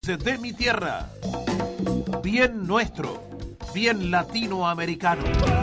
de mi tierra. Bien nuestro, bien latinoamericano.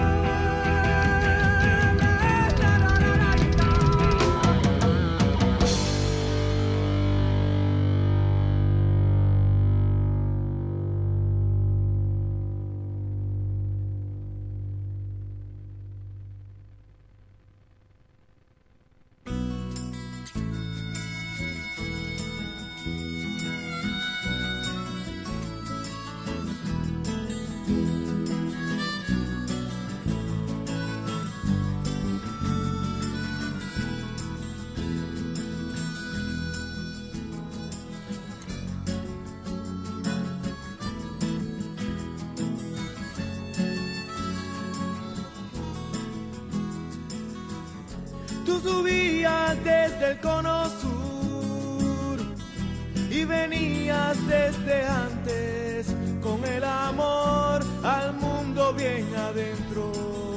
Tú subías desde el cono sur y venías desde antes con el amor al mundo bien adentro.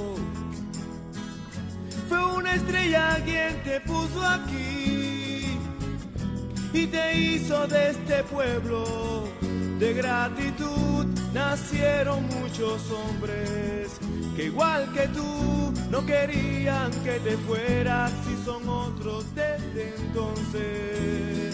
Fue una estrella quien te puso aquí y te hizo de este pueblo. De gratitud nacieron muchos hombres que igual que tú no querían que te fueras y son otros desde entonces.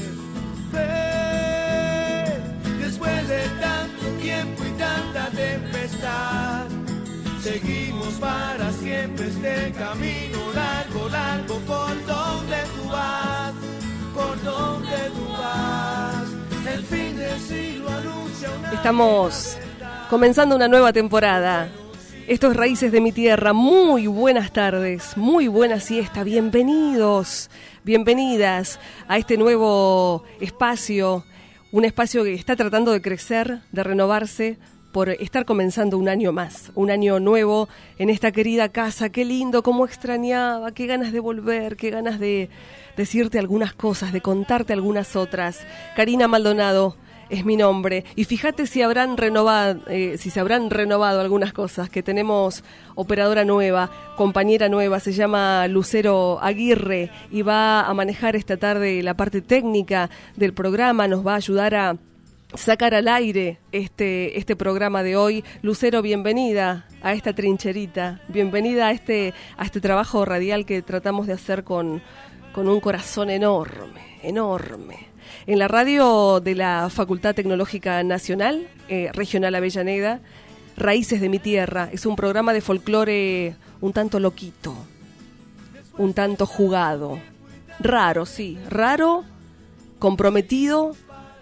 Después de tanto tiempo y tanta tempestad, seguimos para siempre este camino largo, largo, por donde tú vas, por donde tú vas. El fin del siglo anuncia una... Estamos comenzando una nueva temporada. Esto es Raíces de mi Tierra. Muy buenas tardes, muy buena siesta. Bienvenidos, bienvenidas a este nuevo espacio. Un espacio que está tratando de crecer, de renovarse, por estar comenzando un año más. Un año nuevo en esta querida casa. Qué lindo, cómo extrañaba, qué ganas de volver, qué ganas de decirte algunas cosas, de contarte algunas otras. Karina Maldonado es mi nombre. Y fíjate si habrán renovado, si se habrán renovado algunas cosas, que tenemos operadora nueva, compañera nueva, se llama Lucero Aguirre y va a manejar esta tarde la parte técnica del programa, nos va a ayudar a sacar al aire este programa de hoy. Lucero, bienvenida a esta trincherita, bienvenida a este trabajo radial que tratamos de hacer con un corazón enorme, enorme. En la radio de la Facultad Tecnológica Nacional, Regional Avellaneda, Raíces de mi Tierra, es un programa de folclore un tanto loquito, un tanto jugado, raro, sí, raro, comprometido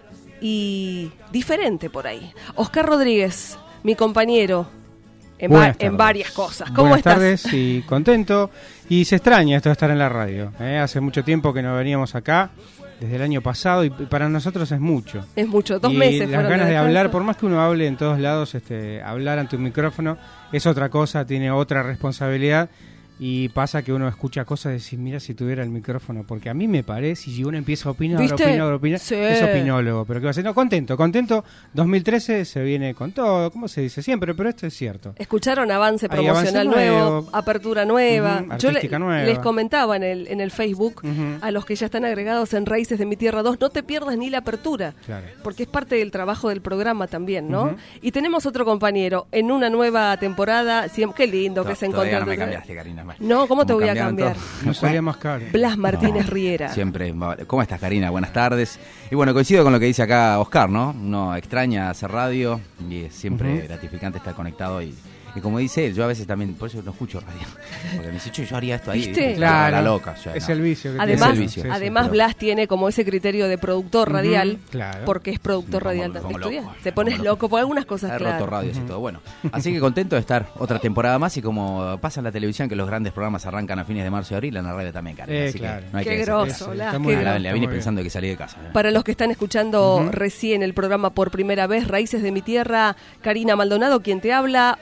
y diferente por ahí. Oscar Rodríguez, mi compañero en varias cosas. ¿Cómo Buenas estás? Buenas tardes y contento. Y se extraña esto de estar en la radio. Hace mucho tiempo que no veníamos acá, desde el año pasado, y para nosotros es mucho. Es mucho, 2 y meses. Las ganas de hablar, por más que uno hable en todos lados, hablar ante un micrófono es otra cosa, tiene otra responsabilidad. Y pasa que uno escucha cosas y dice, mira si tuviera el micrófono, porque a mí me parece, y si uno empieza a opinar, sí, es opinólogo, pero ¿qué va a ser? No, contento, 2013 se viene con todo, ¿cómo se dice? Siempre, pero esto es cierto. Escucharon avance promocional nuevo, apertura nueva. Yo nueva. Les comentaba en el Facebook, a los que ya están agregados en Raíces de mi Tierra 2, no te pierdas ni la apertura, claro, porque es parte del trabajo del programa también, ¿no? Y tenemos otro compañero en una nueva temporada, qué lindo que se encontró. No me cambiaste, Karina. No, ¿cómo te voy a cambiar? No salía más caro. Blas Martínez Riera. Siempre. ¿Cómo estás, Karina? Buenas tardes. Y bueno, coincido con lo que dice acá Oscar, ¿no? Uno extraña hacer radio y es siempre gratificante estar conectado y como dice él, yo a veces también, por eso no escucho radio, porque me dice, yo haría esto ahí. ¿Viste? Claro, la loca. Es el vicio. Que además, es el vicio. Además Blas tiene como ese criterio de productor radial, claro, porque es productor radial también. Te pones loco por algunas cosas, He claro. roto radios y todo. Bueno, así que contento de estar otra temporada más y como pasa en la televisión que los grandes programas arrancan a fines de marzo y abril, en la radio también, Karina. Así claro. que no hay qué que groso, Blas. La vine pensando que salí de casa. Para los que están escuchando recién el programa por primera vez, Raíces de mi Tierra, Karina Maldonado, quien te habla, Oscar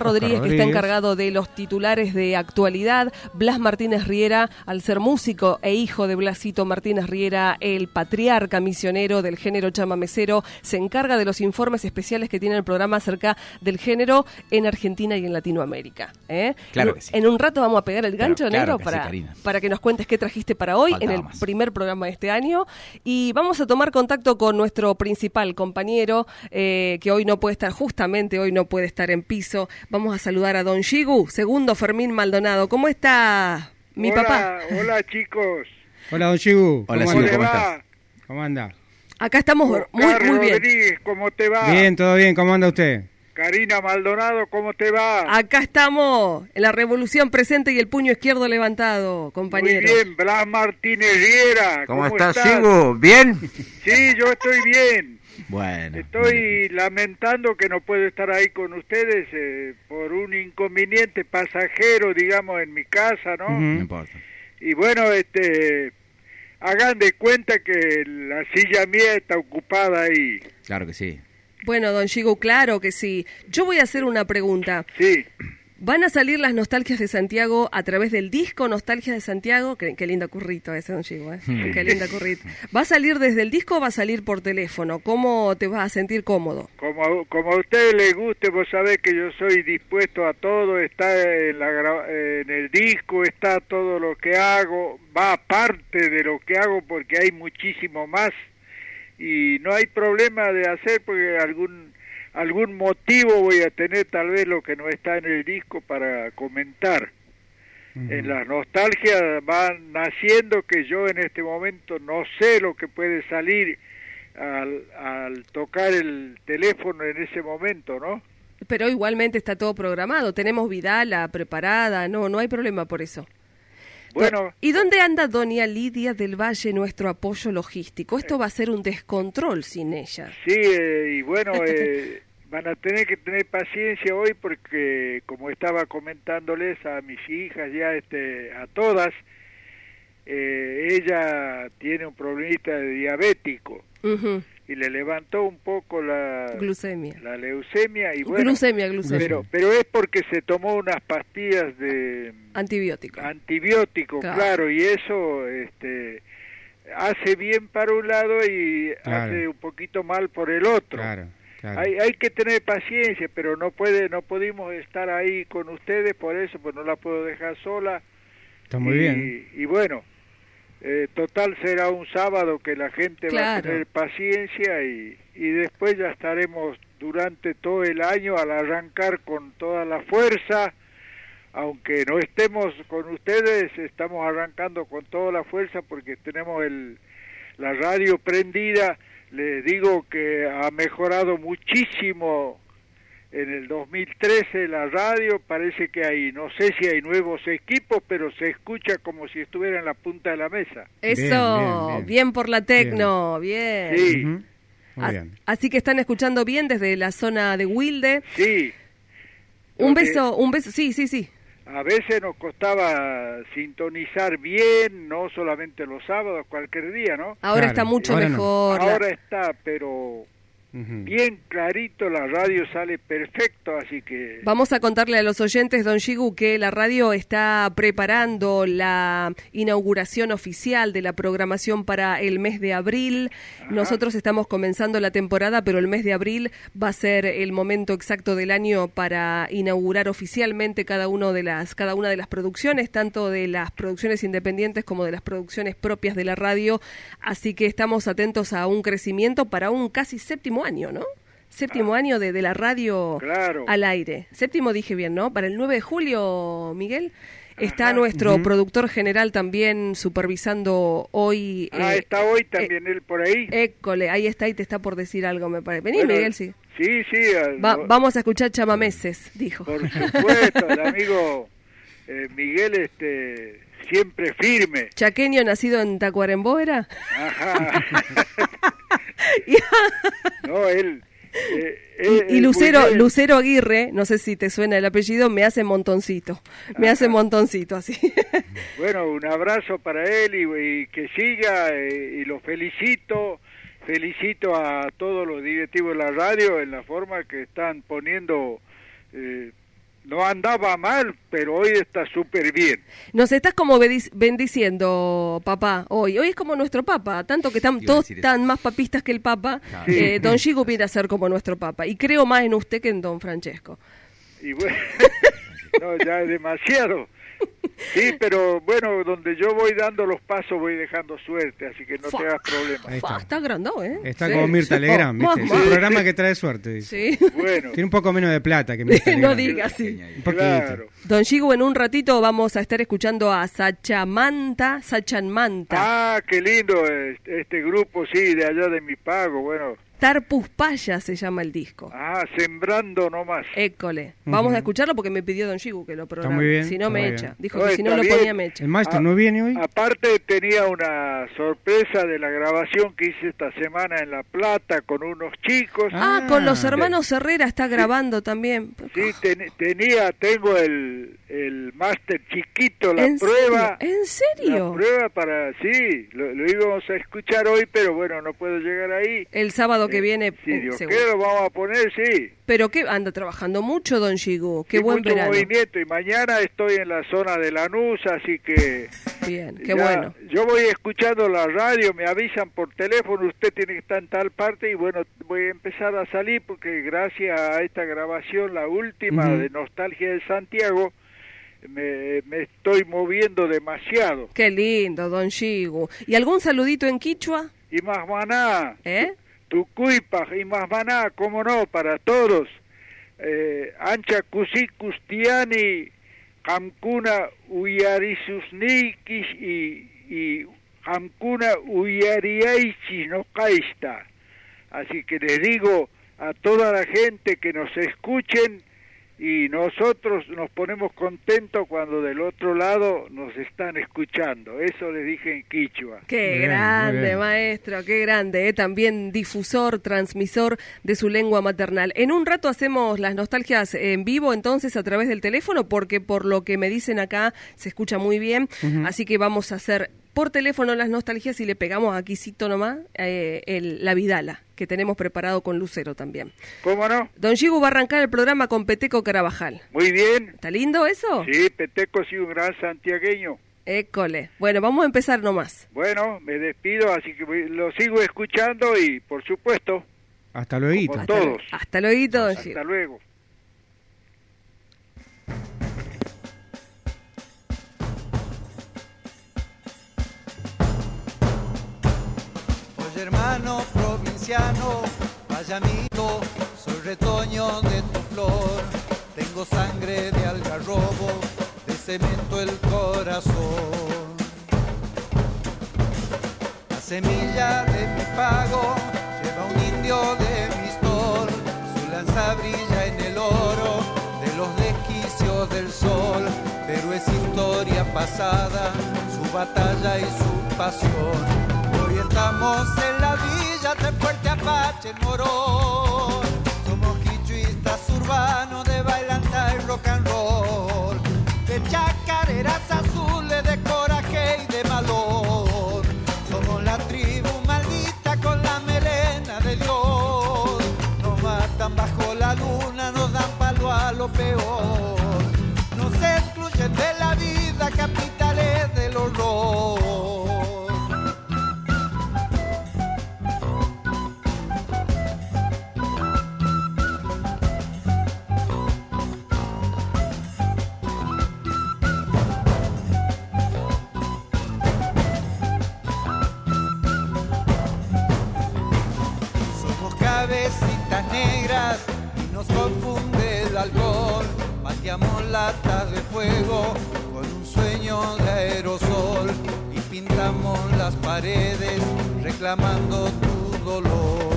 Rodríguez, que está encargado de los titulares de actualidad. Blas Martínez Riera, al ser músico e hijo de Blasito Martínez Riera, el patriarca misionero del género chamamecero, se encarga de los informes especiales que tiene el programa acerca del género en Argentina y en Latinoamérica. Claro que sí. En un rato vamos a pegar el gancho, claro negro, que para que nos cuentes qué trajiste para hoy. Faltaba en el más. primer programa de este año. Y vamos a tomar contacto con nuestro principal compañero, que hoy no puede estar, justamente hoy no puede estar en piso. Vamos a saludar a don Shigu, segundo Fermín Maldonado. ¿Cómo está mi papá? Hola, chicos. Hola, don Shigu. Hola, ¿Cómo Shigu, le ¿cómo va? estás? ¿Cómo anda? Acá estamos Oscar muy bien. Rodríguez, ¿cómo te va? Bien, todo bien. ¿Cómo anda usted? Karina Maldonado, ¿cómo te va? Acá estamos, en la revolución presente y el puño izquierdo levantado, compañero. Muy bien, Blas Martínez Riera. ¿Cómo estás, Shigu? ¿Bien? Sí, yo estoy bien. Bueno. Estoy lamentando que no puedo estar ahí con ustedes por un inconveniente pasajero, digamos, en mi casa, ¿no? No importa. Y bueno, hagan de cuenta que la silla mía está ocupada ahí. Claro que sí. Bueno, don Shigu, claro que sí. Yo voy a hacer una pregunta. Sí. ¿Van a salir las nostalgias de Santiago a través del disco Nostalgia de Santiago? Qué lindo currito ese, don Shigu, ¿eh? Qué lindo currito. ¿Va a salir desde el disco o va a salir por teléfono? ¿Cómo te vas a sentir cómodo? Como a usted le guste, vos sabés que yo soy dispuesto a todo, está en el disco, está todo lo que hago, va aparte de lo que hago porque hay muchísimo más y no hay problema de hacer porque algún motivo voy a tener, tal vez lo que no está en el disco para comentar. En las nostalgias van naciendo que yo en este momento no sé lo que puede salir al tocar el teléfono en ese momento, ¿no? Pero igualmente está todo programado, tenemos Vidala preparada, no hay problema por eso. Bueno. ¿Y dónde anda doña Lidia del Valle, nuestro apoyo logístico? Esto va a ser un descontrol sin ella. Sí, y bueno, van a tener que tener paciencia hoy porque, como estaba comentándoles a mis hijas, ya a todas, ella tiene un problemita de diabético y le levantó un poco la leucemia y bueno, glucemia. Pero es porque se tomó unas pastillas de antibiótico, claro, y eso hace bien para un lado y hace un poquito mal por el otro. Claro. Hay que tener paciencia, pero no pudimos estar ahí con ustedes, por eso pues no la puedo dejar sola. Está muy bien. Y bueno, total será un sábado que la gente va a tener paciencia y después ya estaremos durante todo el año al arrancar con toda la fuerza. Aunque no estemos con ustedes, estamos arrancando con toda la fuerza porque tenemos la radio prendida. Les digo que ha mejorado muchísimo en el 2013 la radio, parece que no sé si hay nuevos equipos, pero se escucha como si estuviera en la punta de la mesa. Eso, bien por la tecno, bien. Sí. Muy bien. Así que están escuchando bien desde la zona de Wilde. Sí. Un beso, sí. A veces nos costaba sintonizar bien, no solamente los sábados, cualquier día, ¿no? Ahora está mucho mejor. Ahora está, pero bien clarito, la radio sale perfecto, así que... Vamos a contarle a los oyentes, don Shigu, que la radio está preparando la inauguración oficial de la programación para el mes de abril. Nosotros estamos comenzando la temporada, pero el mes de abril va a ser el momento exacto del año para inaugurar oficialmente cada una de las producciones, tanto de las producciones independientes como de las producciones propias de la radio. Así que estamos atentos a un crecimiento para un casi séptimo año, ¿no? Séptimo año de la radio al aire. Séptimo dije bien, ¿no? Para el 9 de julio, Miguel, está nuestro productor general también supervisando hoy. Está hoy también él por ahí. École, ahí está y te está por decir algo, me parece. Vení, Miguel, sí. Sí. Vamos a escuchar chamameses, dijo. Por supuesto, el amigo Miguel, siempre firme. Chaqueño, nacido en Tacuarembó, ¿era? Ajá. No, él... y Lucero Aguirre, no sé si te suena el apellido, me hace montoncito. Me hace montoncito, así. Bueno, un abrazo para él y que siga, y lo felicito. Felicito a todos los directivos de la radio en la forma que están poniendo no andaba mal, pero hoy está súper bien. Nos estás como bendiciendo, papá, hoy. Hoy es como nuestro papa, tanto que están todos tan más papistas que el papa. Sí. Don Gigo viene a ser como nuestro papa. Y creo más en usted que en don Francesco. Y bueno, no, ya es demasiado. Sí, pero bueno, donde yo voy dando los pasos voy dejando suerte, así que no te hagas problemas. Ahí está. Está agrandado, ¿eh? Está Sí. como Mirta Legrand, ¿viste? Es un programa que trae suerte, dice. Sí. Bueno, Tiene un poco menos de plata que Mirta No Legrand. diga así. Un poquito. claro. Don Gigo, en un ratito vamos a estar escuchando a Sachanmanta. Ah, qué lindo este grupo, sí, de allá de mi pago, bueno. Tarpuspaya se llama el disco. Ah, sembrando nomás. École. Vamos a escucharlo porque me pidió Don Gigo que lo programe. muy bien, Si no está me muy echa. bien. Dijo No, que si no está lo bien. ponía me echa. ¿El maestro no viene hoy? Aparte tenía una sorpresa de la grabación que hice esta semana en La Plata con unos chicos. Ah, con los hermanos Herrera está grabando también. Sí, tengo el máster chiquito, la ¿En prueba. serio? ¿En serio? La prueba para, sí, lo íbamos a escuchar hoy, pero bueno, no puedo llegar ahí. El sábado que viene, Si Dios seguro. quiere, lo vamos a poner, sí. Pero que anda trabajando mucho, Don Gigo. Qué Y buen mucho verano. movimiento, y mañana estoy en la zona de Lanús, así que... Bien, qué ya, bueno. Yo voy escuchando la radio, me avisan por teléfono, usted tiene que estar en tal parte, y bueno, voy a empezar a salir porque gracias a esta grabación, la última de Nostalgia de Santiago, me estoy moviendo demasiado. Qué lindo, Don Gigo. ¿Y algún saludito en quichua? Y más maná, ¿Eh? Tucuipa, y más maná, cómo no, para todos. Ancha Cusi Custiani, Hamkuna Uyarisusnikis y Hamkuna Uyariaichis no caista. Así que les digo a toda la gente que nos escuchen, y nosotros nos ponemos contentos cuando del otro lado nos están escuchando. Eso les dije en quichua. Qué Muy bien, muy grande, bien. maestro, qué grande. También difusor, transmisor de su lengua maternal. En un rato hacemos las nostalgias en vivo, entonces, a través del teléfono, porque por lo que me dicen acá se escucha muy bien. Así que vamos a hacer por teléfono las nostalgias y le pegamos aquícito nomás la vidala que tenemos preparado con Lucero también. ¿Cómo no? Don Gigo va a arrancar el programa con Peteco Carabajal. Muy bien. ¿Está lindo eso? Sí, Peteco sí, un gran santiagueño. École. Bueno, vamos a empezar nomás. Bueno, me despido, así que lo sigo escuchando y, por supuesto, Hasta luego. Como todos. Hasta luego, Don Gigo. hasta luego. Oye hermano provinciano, vaya amigo, soy retoño de tu flor. Tengo sangre de algarrobo, de cemento el corazón. La semilla de mi pago lleva un indio de mi sol. Su lanza brilla en el oro de los desquicios del sol. Pero es historia pasada, su batalla y su pasión. Hoy estamos en la villa de Fuerte Apache, en Morón. Somos quichuistas urbanos de bailanta y rock and roll. De chacareras azules, de coraje y de malón. Somos la tribu maldita con la melena de Dios. Nos matan bajo la luna, nos dan palo a lo peor. Nos excluyen de la vida, capitales del horror. Cabecitas negras y nos confunde el alcohol. Pateamos latas de fuego con un sueño de aerosol y pintamos las paredes reclamando tu dolor.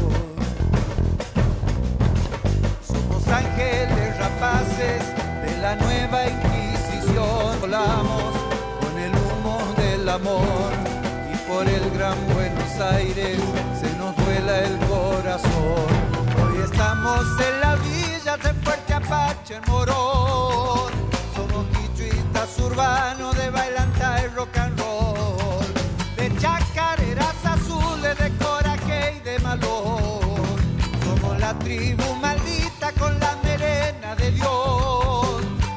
Somos ángeles rapaces de la nueva Inquisición. Volamos con el humo del amor y por el gran Buenos Aires se nos vuela el corazón. Hoy estamos en la villa de Fuerte Apache, en Morón. Somos quichuistas urbanos de bailanta y rock and roll. De chacareras azules, de coraje y de malón. Somos la tribu maldita con la melena de Dios.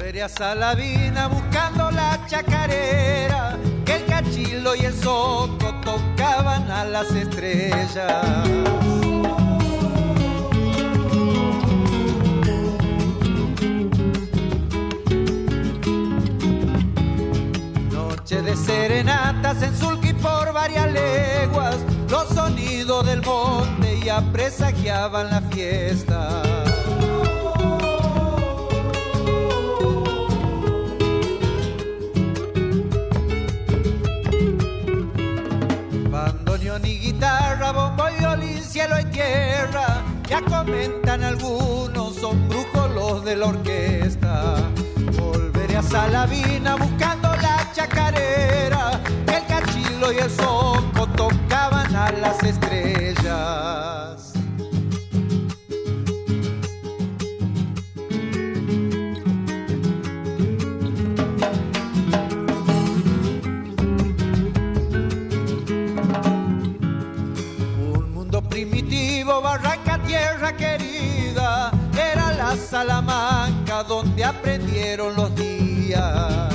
Volveré a Salavina buscando la chacarera, que el cachilo y el zoco tocaban a las estrellas. Noche de serenatas en Sulqui por varias leguas, los sonidos del monte ya presagiaban la fiesta. Bandoneón y guitarra, bombo y violín, cielo y tierra, ya comentan algunos, son brujos los de la orquesta. Volveré a Salavina buscando la chacarera, que el cachilo y el zoco tocaban a las estrellas. Un mundo primitivo, barranca, tierra querida, era la Salamanca donde aprendieron los días.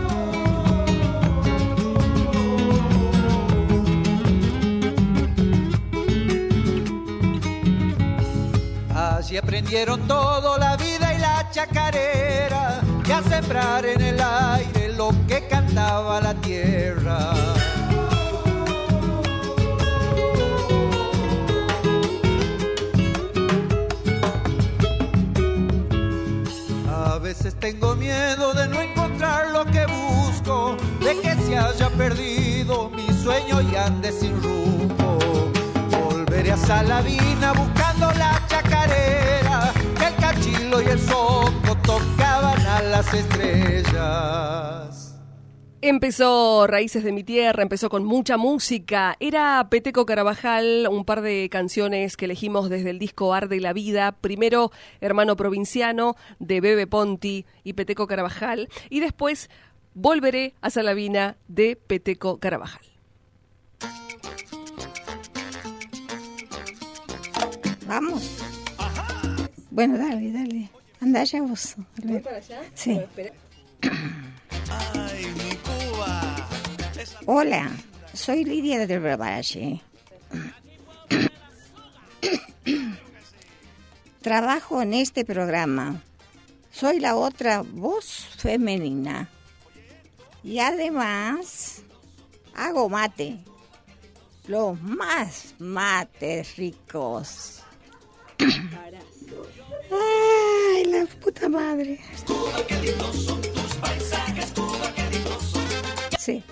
Allí aprendieron todo, la vida y la chacarera, y a sembrar en el aire lo que cantaba la tierra. A veces tengo miedo de no encontrar lo que busco, de que se haya perdido mi sueño y ande sin rumbo. Volveré a Salavina buscando la chacarera, que el cachilo y el zoco tocaban a las estrellas. Empezó Raíces de mi Tierra, empezó con mucha música. Era Peteco Carabajal, un par de canciones que elegimos desde el disco Arde la Vida. Primero Hermano Provinciano, de Bebe Ponti y Peteco Carabajal. Y después Volveré a Salavina, de Peteco Carabajal. Vamos. Bueno, dale. Anda allá vos. ¿Voy para allá? Sí. No, espera. Ay, mi Cuba. Hola, soy Lidia del Valle. Trabajo en este programa. Soy la otra voz femenina. Y además hago mate. Los más mates ricos. Ay, la puta madre. Sí.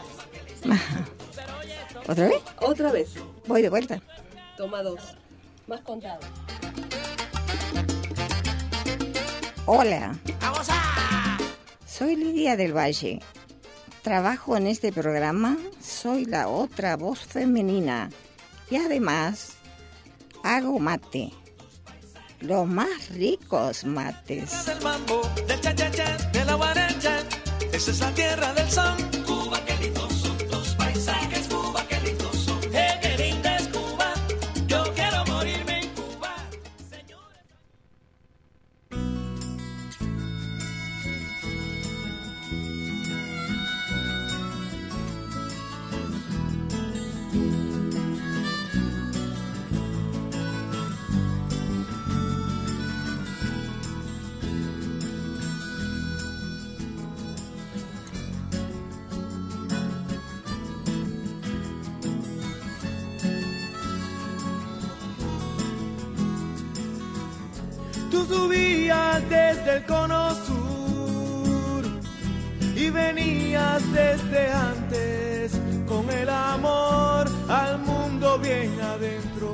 ¿Otra vez? Otra vez. Voy de vuelta. Toma 2. Más contado. Hola. Soy Lidia del Valle. Trabajo en este programa. Soy la otra voz femenina. Y además hago mate. Los más ricos mates. Del mambo, del cha-cha-cha, de la guaracha. Esa es la tierra del son. Cuba, qué lindos son tus paisajes. Cuba, qué lindos son. Qué linda es Cuba. Yo quiero morirme en Cuba, señores. Tú subías desde el cono sur y venías desde antes con el amor al mundo bien adentro.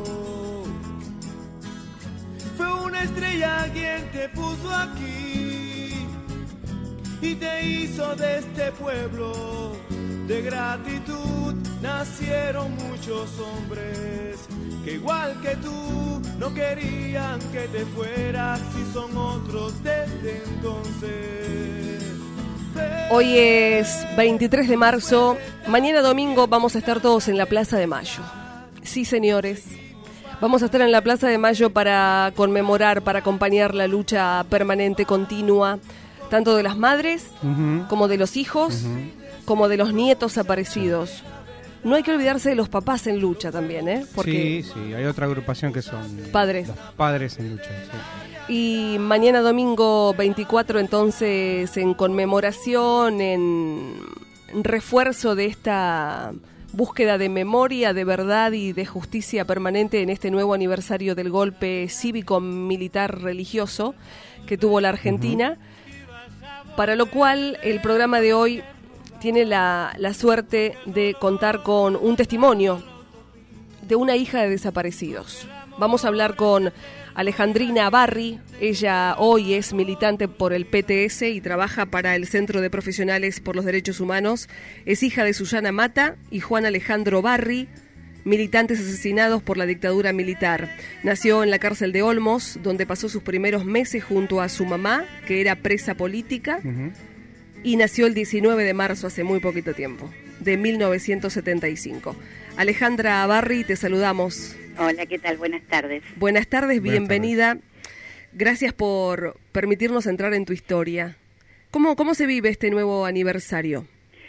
Fue una estrella quien te puso aquí y te hizo de este pueblo. De gratitud nacieron muchos hombres que igual que tú no querían que te fueras y son otros desde entonces. Hoy es 23 de marzo, mañana domingo vamos a estar todos en la Plaza de Mayo. Sí, señores, vamos a estar en la Plaza de Mayo para conmemorar, para acompañar la lucha permanente, continua. tanto de las madres, como de los hijos, como de los nietos aparecidos. No hay que olvidarse de los papás en lucha también, ¿eh? Porque sí, hay otra agrupación que son padres. Los padres en lucha, sí. Y mañana domingo 24, entonces, en conmemoración, en refuerzo de esta búsqueda de memoria, de verdad y de justicia permanente en este nuevo aniversario del golpe cívico-militar religioso que tuvo la Argentina, para lo cual el programa de hoy tiene la suerte de contar con un testimonio de una hija de desaparecidos. Vamos a hablar con Alejandrina Barri. Ella hoy es militante por el PTS y trabaja para el Centro de Profesionales por los Derechos Humanos. Es hija de Susana Mata y Juan Alejandro Barri, militantes asesinados por la dictadura militar. Nació en la cárcel de Olmos, donde pasó sus primeros meses junto a su mamá, que era presa política, y nació el 19 de marzo, hace muy poquito tiempo, de 1975. Alejandra Barri, te saludamos. Hola, ¿qué tal? Buenas tardes. Buenas tardes, bienvenida. Gracias por permitirnos entrar en tu historia. ¿Cómo se vive este nuevo aniversario?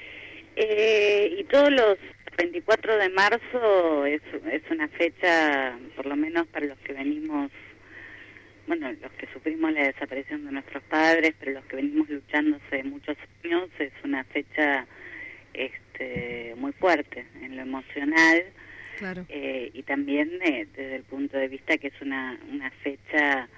Y todos los 24 de marzo es una fecha, por lo menos para los que venimos, bueno, los que sufrimos la desaparición de nuestros padres, pero los que venimos luchando hace muchos años, es una fecha muy fuerte en lo emocional. Claro. Y también desde el punto de vista que es una fecha,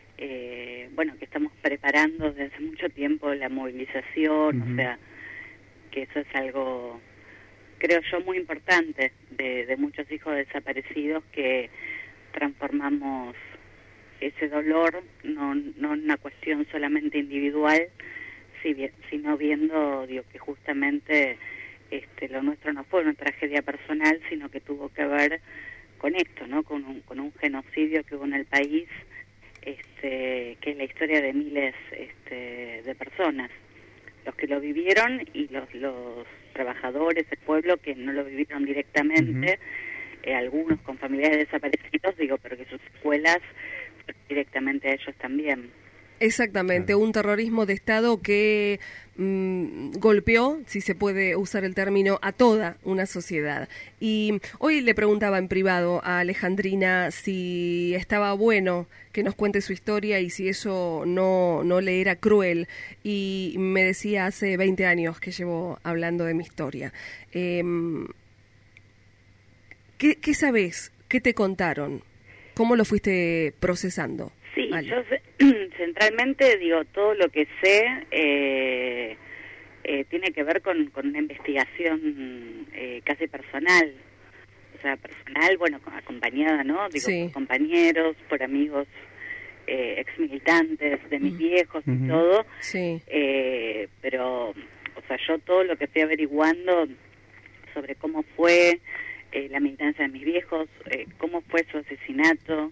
que estamos preparando desde hace mucho tiempo la movilización, o sea, que eso es algo, creo yo, muy importante de muchos hijos desaparecidos, que transformamos ese dolor, no en una cuestión solamente individual, sino viendo, que justamente lo nuestro no fue una tragedia personal, sino que tuvo que ver con esto, ¿no? Con un genocidio que hubo en el país, que es la historia de miles de personas, los que lo vivieron y los trabajadores, el pueblo que no lo vivieron directamente, algunos con familiares desaparecidos, pero que sus escuelas directamente a ellos también. Exactamente, un terrorismo de Estado que golpeó, si se puede usar el término, a toda una sociedad. Y hoy le preguntaba en privado a Alejandrina si estaba bueno que nos cuente su historia y si eso no le era cruel. Y me decía, hace 20 años que llevo hablando de mi historia. ¿Qué sabés? ¿Qué te contaron? ¿Cómo lo fuiste procesando? Sí, vale. Yo centralmente todo lo que sé tiene que ver con una investigación casi personal, o sea, personal, acompañada, ¿no? Por compañeros, por amigos exmilitantes de mis viejos y todo, pero, o sea, yo todo lo que fui averiguando sobre cómo fue la militancia de mis viejos, cómo fue su asesinato,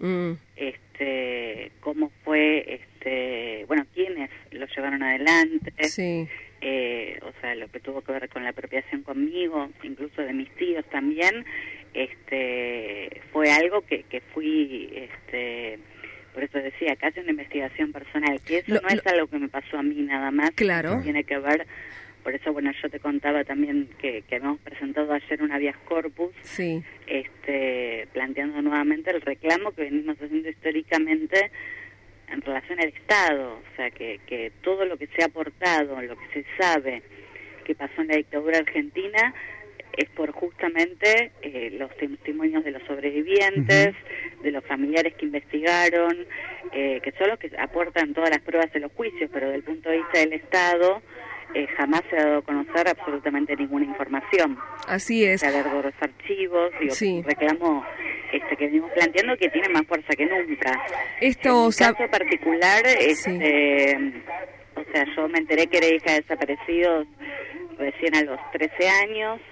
cómo fue, quiénes lo llevaron adelante, o sea, lo que tuvo que ver con la apropiación conmigo, incluso de mis tíos también, fue algo que fui, por eso decía, casi una investigación personal, que eso no es algo que me pasó a mí nada más, claro. Tiene que ver. Por eso, yo te contaba también que habíamos presentado ayer un habeas corpus, planteando nuevamente el reclamo que venimos haciendo históricamente en relación al Estado, o sea, que todo lo que se ha aportado, lo que se sabe que pasó en la dictadura argentina, es por justamente los testimonios de los sobrevivientes, de los familiares que investigaron, que son los que aportan todas las pruebas de los juicios, pero desde el punto de vista del Estado, jamás se ha dado a conocer absolutamente ninguna información. Así es. Se ha dado los archivos, un reclamo que venimos planteando que tiene más fuerza que nunca. En mi caso particular, o sea, yo me enteré que era hija de desaparecidos recién a los 13 años.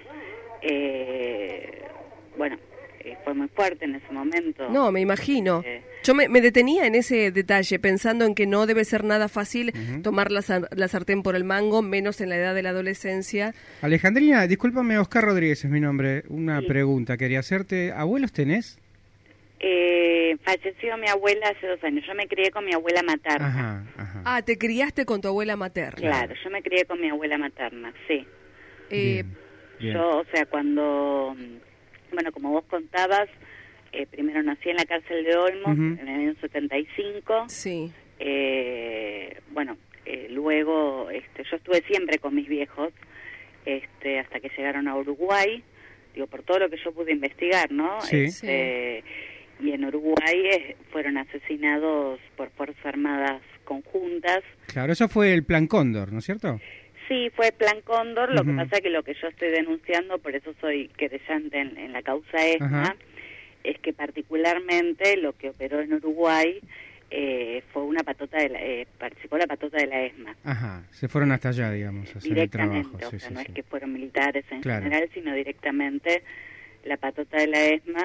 Fue muy fuerte en ese momento. No, me imagino. Yo me detenía en ese detalle, pensando en que no debe ser nada fácil tomar la sartén por el mango, menos en la edad de la adolescencia. Alejandrina, discúlpame, Oscar Rodríguez es mi nombre. Una pregunta quería hacerte. ¿Abuelos tenés? Falleció mi abuela hace 2 años. Yo me crié con mi abuela materna. Ah, te criaste con tu abuela materna. Claro, yo me crié con mi abuela materna, sí. Bien. Yo, o sea, cuando, bueno, como vos contabas, primero nací en la cárcel de Olmos en el año 75. Sí. Bueno, luego yo estuve siempre con mis viejos hasta que llegaron a Uruguay, digo, por todo lo que yo pude investigar, ¿no? Sí. Y en Uruguay fueron asesinados por Fuerzas Armadas conjuntas. Claro, eso fue el Plan Cóndor, ¿no es cierto? Sí, fue Plan Cóndor, lo que pasa es que lo que yo estoy denunciando, por eso soy querellante en la causa ESMA, es que particularmente lo que operó en Uruguay fue una patota participó la patota de la ESMA. Ajá, se fueron hasta allá, digamos, a hacer el trabajo. Directamente, o sea, no es sí. que fueron militares en Claro. general, sino directamente la patota de la ESMA.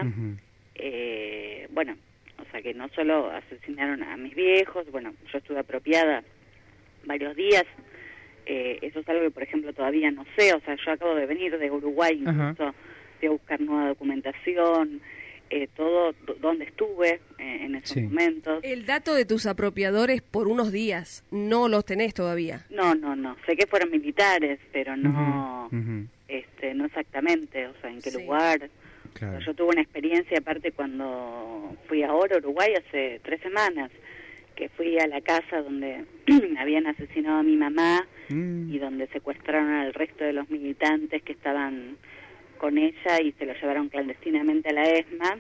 Bueno, o sea que no solo asesinaron a mis viejos, bueno, yo estuve apropiada varios días, eso es algo que por ejemplo todavía no sé, o sea, yo acabo de venir de Uruguay, incluso fui a buscar nueva documentación, todo donde estuve en esos momentos. El dato de tus apropiadores por unos días, no los tenés todavía. No, sé que fueron militares, pero no, no exactamente, o sea, en qué lugar. Claro. Yo tuve una experiencia aparte cuando fui ahora a Uruguay hace 3 semanas, que fui a la casa donde habían asesinado a mi mamá y donde secuestraron al resto de los militantes que estaban con ella y se lo llevaron clandestinamente a la ESMA.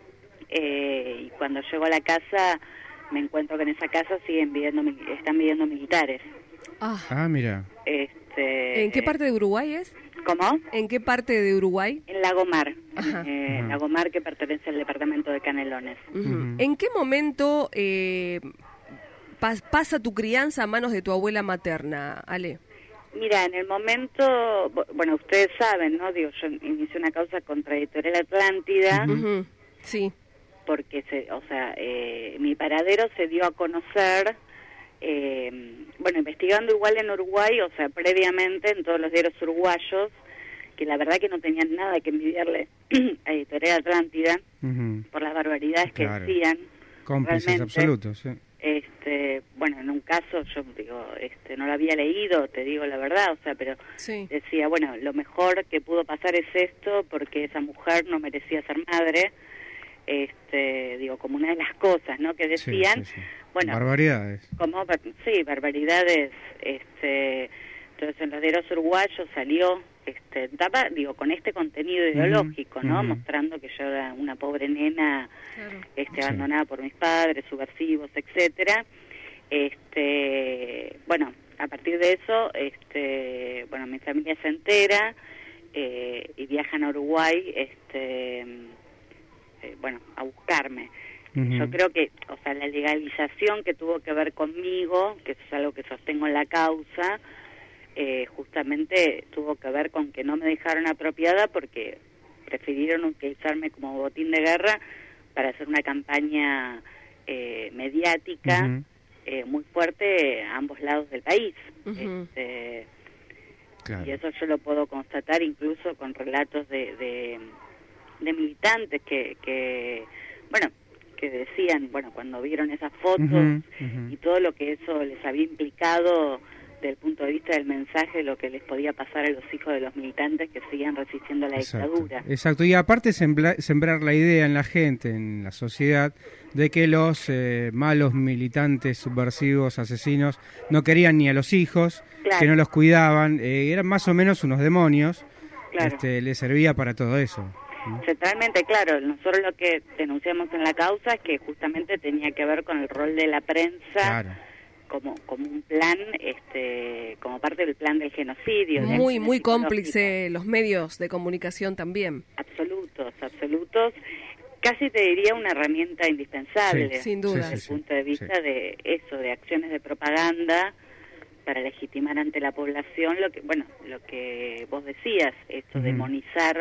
Y cuando llego a la casa me encuentro que en esa casa están viviendo militares. Mira. ¿En qué parte de Uruguay es? ¿Cómo? ¿En qué parte de Uruguay? En Lagomar. Lagomar, que pertenece al departamento de Canelones. ¿En qué momento pasa tu crianza a manos de tu abuela materna, Ale? Mira, en el momento, bueno, ustedes saben, ¿no? Digo, yo inicié una causa contra Editorial Atlántida. Sí. Porque, mi paradero se dio a conocer, bueno, investigando igual en Uruguay, o sea, previamente en todos los diarios uruguayos, que la verdad que no tenían nada que envidiarle a Editorial Atlántida por las barbaridades que decían. Cómplices absolutos, sí. Bueno, en un caso yo digo, no lo había leído, te digo la verdad, o sea, pero decía, bueno, lo mejor que pudo pasar es esto porque esa mujer no merecía ser madre, digo, como una de las cosas, ¿no? Que decían, bueno, barbaridades. Barbaridades, entonces en los diarios uruguayos salió tapa, digo, con este contenido ideológico, ¿no? Mostrando que yo era una pobre nena, abandonada por mis padres, subversivos, etcétera. Bueno, a partir de eso, bueno, mi familia se entera y viajan a Uruguay, bueno, a buscarme. Yo creo que, o sea, la legalización que tuvo que ver conmigo, que eso es algo que sostengo en la causa, justamente tuvo que ver con que no me dejaron apropiada porque prefirieron utilizarme como botín de guerra para hacer una campaña mediática muy fuerte a ambos lados del país. Y eso yo lo puedo constatar incluso con relatos de militantes que bueno, que decían, bueno, cuando vieron esas fotos y todo lo que eso les había implicado desde el punto de vista del mensaje, lo que les podía pasar a los hijos de los militantes que seguían resistiendo a la dictadura. Exacto, y aparte sembrar la idea en la gente, en la sociedad, de que los malos militantes subversivos, asesinos, no querían ni a los hijos, que no los cuidaban, eran más o menos unos demonios, les servía para todo eso. Totalmente, claro. Nosotros lo que denunciamos en la causa es que justamente tenía que ver con el rol de la prensa como un plan, como parte del plan del genocidio. Muy cómplice los medios de comunicación también. Absolutos. Casi te diría una herramienta indispensable, sin duda, desde el punto de vista de eso, de acciones de propaganda para legitimar ante la población lo que vos decías, esto de demonizar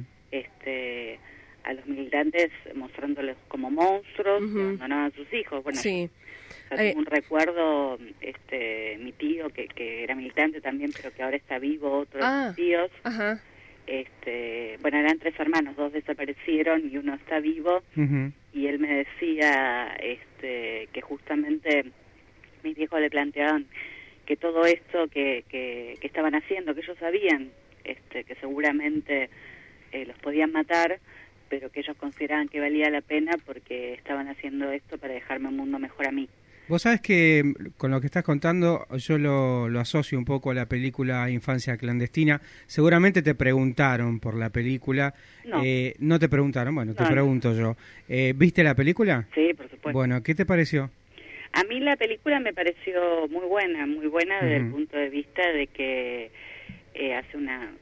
a los militantes mostrándolos como monstruos que abandonaban a sus hijos. Bueno, tengo un recuerdo, mi tío que era militante también, pero que ahora está vivo, otro de sus tíos, bueno, eran 3 hermanos, 2 desaparecieron y uno está vivo, y él me decía que justamente mis viejos le planteaban que todo esto que estaban haciendo, que ellos sabían que seguramente los podían matar, pero que ellos consideraban que valía la pena porque estaban haciendo esto para dejarme un mundo mejor a mí. Vos sabés que con lo que estás contando yo lo asocio un poco a la película Infancia Clandestina. Seguramente te preguntaron por la película. No, no te preguntaron, bueno, te pregunto yo. ¿Viste la película? Sí, por supuesto. Bueno, ¿qué te pareció? A mí la película me pareció muy buena desde el punto de vista de que hace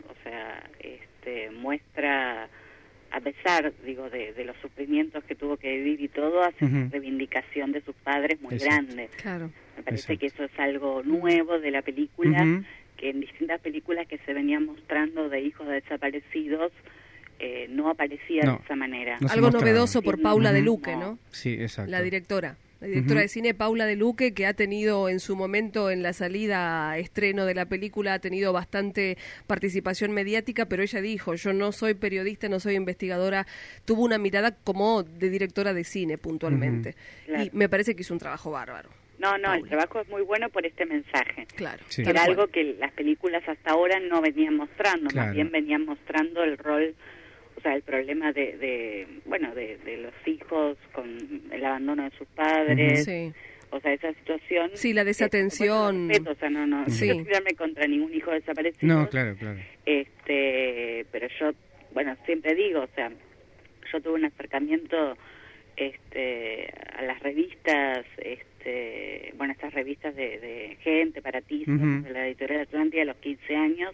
muestra, a pesar, de los sufrimientos que tuvo que vivir y todo, hace una reivindicación de sus padres muy grande. Claro. Me parece que eso es algo nuevo de la película, que en distintas películas que se venían mostrando de hijos desaparecidos, no aparecía de esa manera. No algo novedoso por Paula De Luque, ¿no? Sí, exacto. La directora de cine, Paula De Luque, que ha tenido en su momento, en la salida estreno de la película, ha tenido bastante participación mediática, pero ella dijo, yo no soy periodista, no soy investigadora, tuvo una mirada como de directora de cine puntualmente. Claro. Y me parece que hizo un trabajo bárbaro. No, Paula. El trabajo es muy bueno por este mensaje. Claro. Sí. Era algo que las películas hasta ahora no venían mostrando, más bien venían mostrando el rol, o sea, el problema de los hijos con el abandono de sus padres, o sea, esa situación. Sí, la desatención. Respeto, o sea, no quiero tirarme contra ningún hijo desaparecido. No, claro. Pero yo, siempre digo, o sea, yo tuve un acercamiento a las revistas, estas revistas de gente, para ti, de la editorial Atlántida a los 15 años,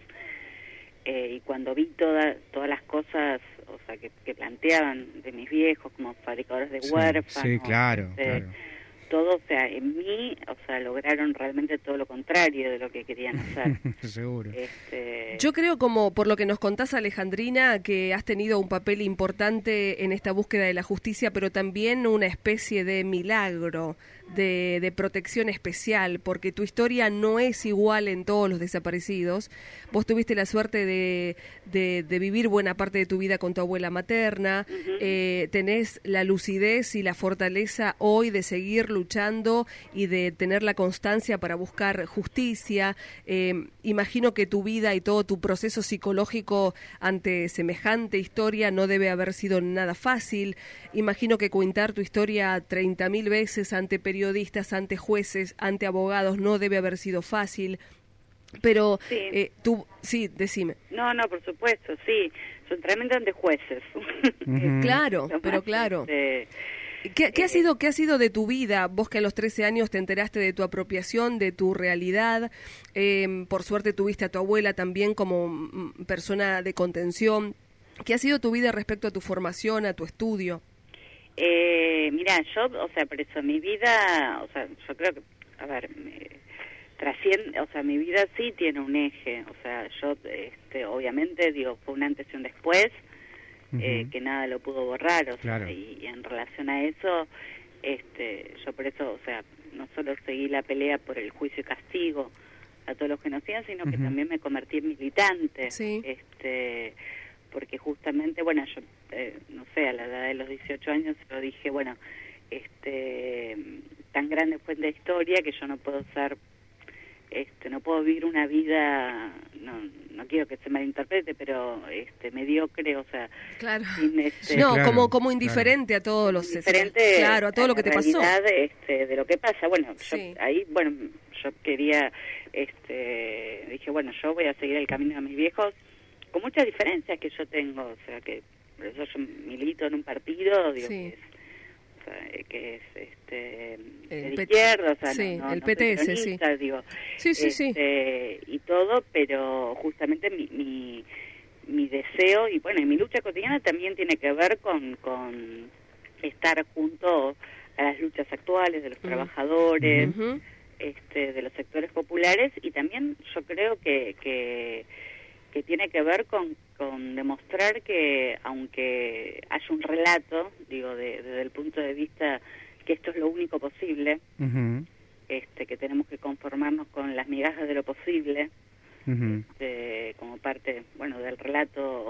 y cuando vi todas las cosas, o sea, que planteaban de mis viejos como fabricadores de huérfanos, sí, claro. todo, o sea, en mí, o sea, lograron realmente todo lo contrario de lo que querían hacer. Seguro. Yo creo, como por lo que nos contás, Alejandrina, que has tenido un papel importante en esta búsqueda de la justicia, pero también una especie de milagro, de protección especial, porque tu historia no es igual en todos los desaparecidos. Vos tuviste la suerte de vivir buena parte de tu vida con tu abuela materna, tenés la lucidez y la fortaleza hoy de seguir luchando y de tener la constancia para buscar justicia. Imagino que tu vida y todo tu proceso psicológico ante semejante historia no debe haber sido nada fácil. Imagino que contar tu historia 30.000 veces ante periodistas, ante jueces, ante abogados no debe haber sido fácil. Pero tú, sí, decime. No, por supuesto, sí. Son tremendos jueces. Claro, pero claro. ¿Qué ha sido de tu vida? Vos que a los 13 años te enteraste de tu apropiación, de tu realidad. Por suerte tuviste a tu abuela también como persona de contención. ¿Qué ha sido tu vida respecto a tu formación, a tu estudio? Mira, yo, o sea, por eso mi vida, o sea, yo creo que, a ver, trasciende, o sea, mi vida sí tiene un eje, o sea, yo, obviamente, digo, fue un antes y un después, que nada lo pudo borrar, o sea, y en relación a eso, yo por eso, o sea, no solo seguí la pelea por el juicio y castigo a todos los genocidas, sino que también me convertí en militante, porque justamente, bueno, yo, no sé, a la edad de los 18 años lo dije, bueno, tan grande fue la historia que yo no puedo ser, no puedo vivir una vida, no quiero que se malinterprete, pero mediocre, o sea, claro. Sin como indiferente a todos los, a todo lo que te pasó. De lo que pasa, bueno, yo ahí, bueno, yo quería, dije, bueno, yo voy a seguir el camino de mis viejos, con muchas diferencias que yo tengo, o sea, que por eso yo milito en un partido, digo, que es de izquierda, o sea, no el PTS, peronista, digo, y todo, pero justamente mi deseo y bueno, y mi lucha cotidiana también tiene que ver con estar junto a las luchas actuales de los trabajadores, de los sectores populares, y también yo creo que tiene que ver con demostrar que aunque haya un relato, digo, desde el punto de vista que esto es lo único posible, que tenemos que conformarnos con las migajas de lo posible, como parte, bueno, del relato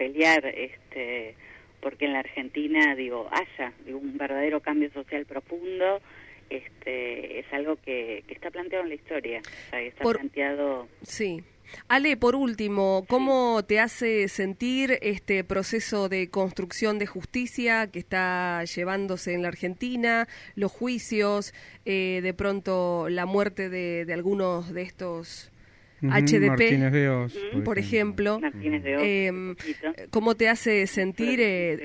pelear porque en la Argentina haya un verdadero cambio social profundo. Es algo que está planteado en la historia, o sea, que está planteado. Sí. Ale, por último, ¿cómo te hace sentir este proceso de construcción de justicia que está llevándose en la Argentina, los juicios, de pronto la muerte de algunos de estos HDP, Martínez de Oz, por ejemplo? Martínez de Oz, ¿cómo te hace sentir?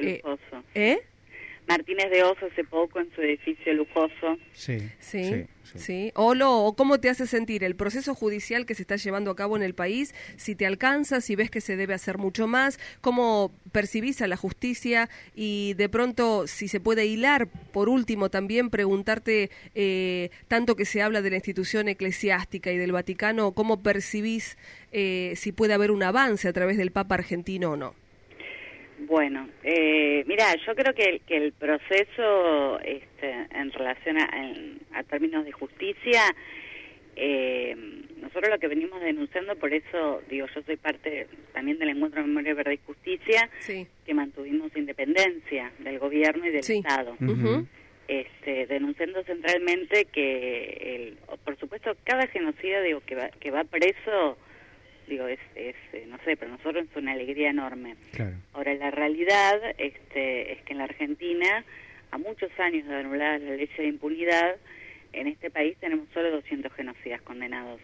Martínez de Oz hace poco en su edificio lujoso. Sí. O ¿cómo te hace sentir el proceso judicial que se está llevando a cabo en el país? Si te alcanza, si ves que se debe hacer mucho más, ¿cómo percibís a la justicia? Y de pronto, si se puede hilar, por último, también preguntarte, tanto que se habla de la institución eclesiástica y del Vaticano, ¿cómo percibís si puede haber un avance a través del Papa argentino o no? Bueno, mira, yo creo que el proceso en relación a términos de justicia, nosotros lo que venimos denunciando, por eso yo soy parte también del Encuentro de Memoria, Verdad y Justicia, que mantuvimos independencia del gobierno y del Estado. Denunciando centralmente que, por supuesto, cada genocida que va preso, no sé, para nosotros es una alegría enorme. Claro. Ahora, la realidad es que en la Argentina, a muchos años de anulada la ley de impunidad, en este país tenemos solo 200 genocidas condenados.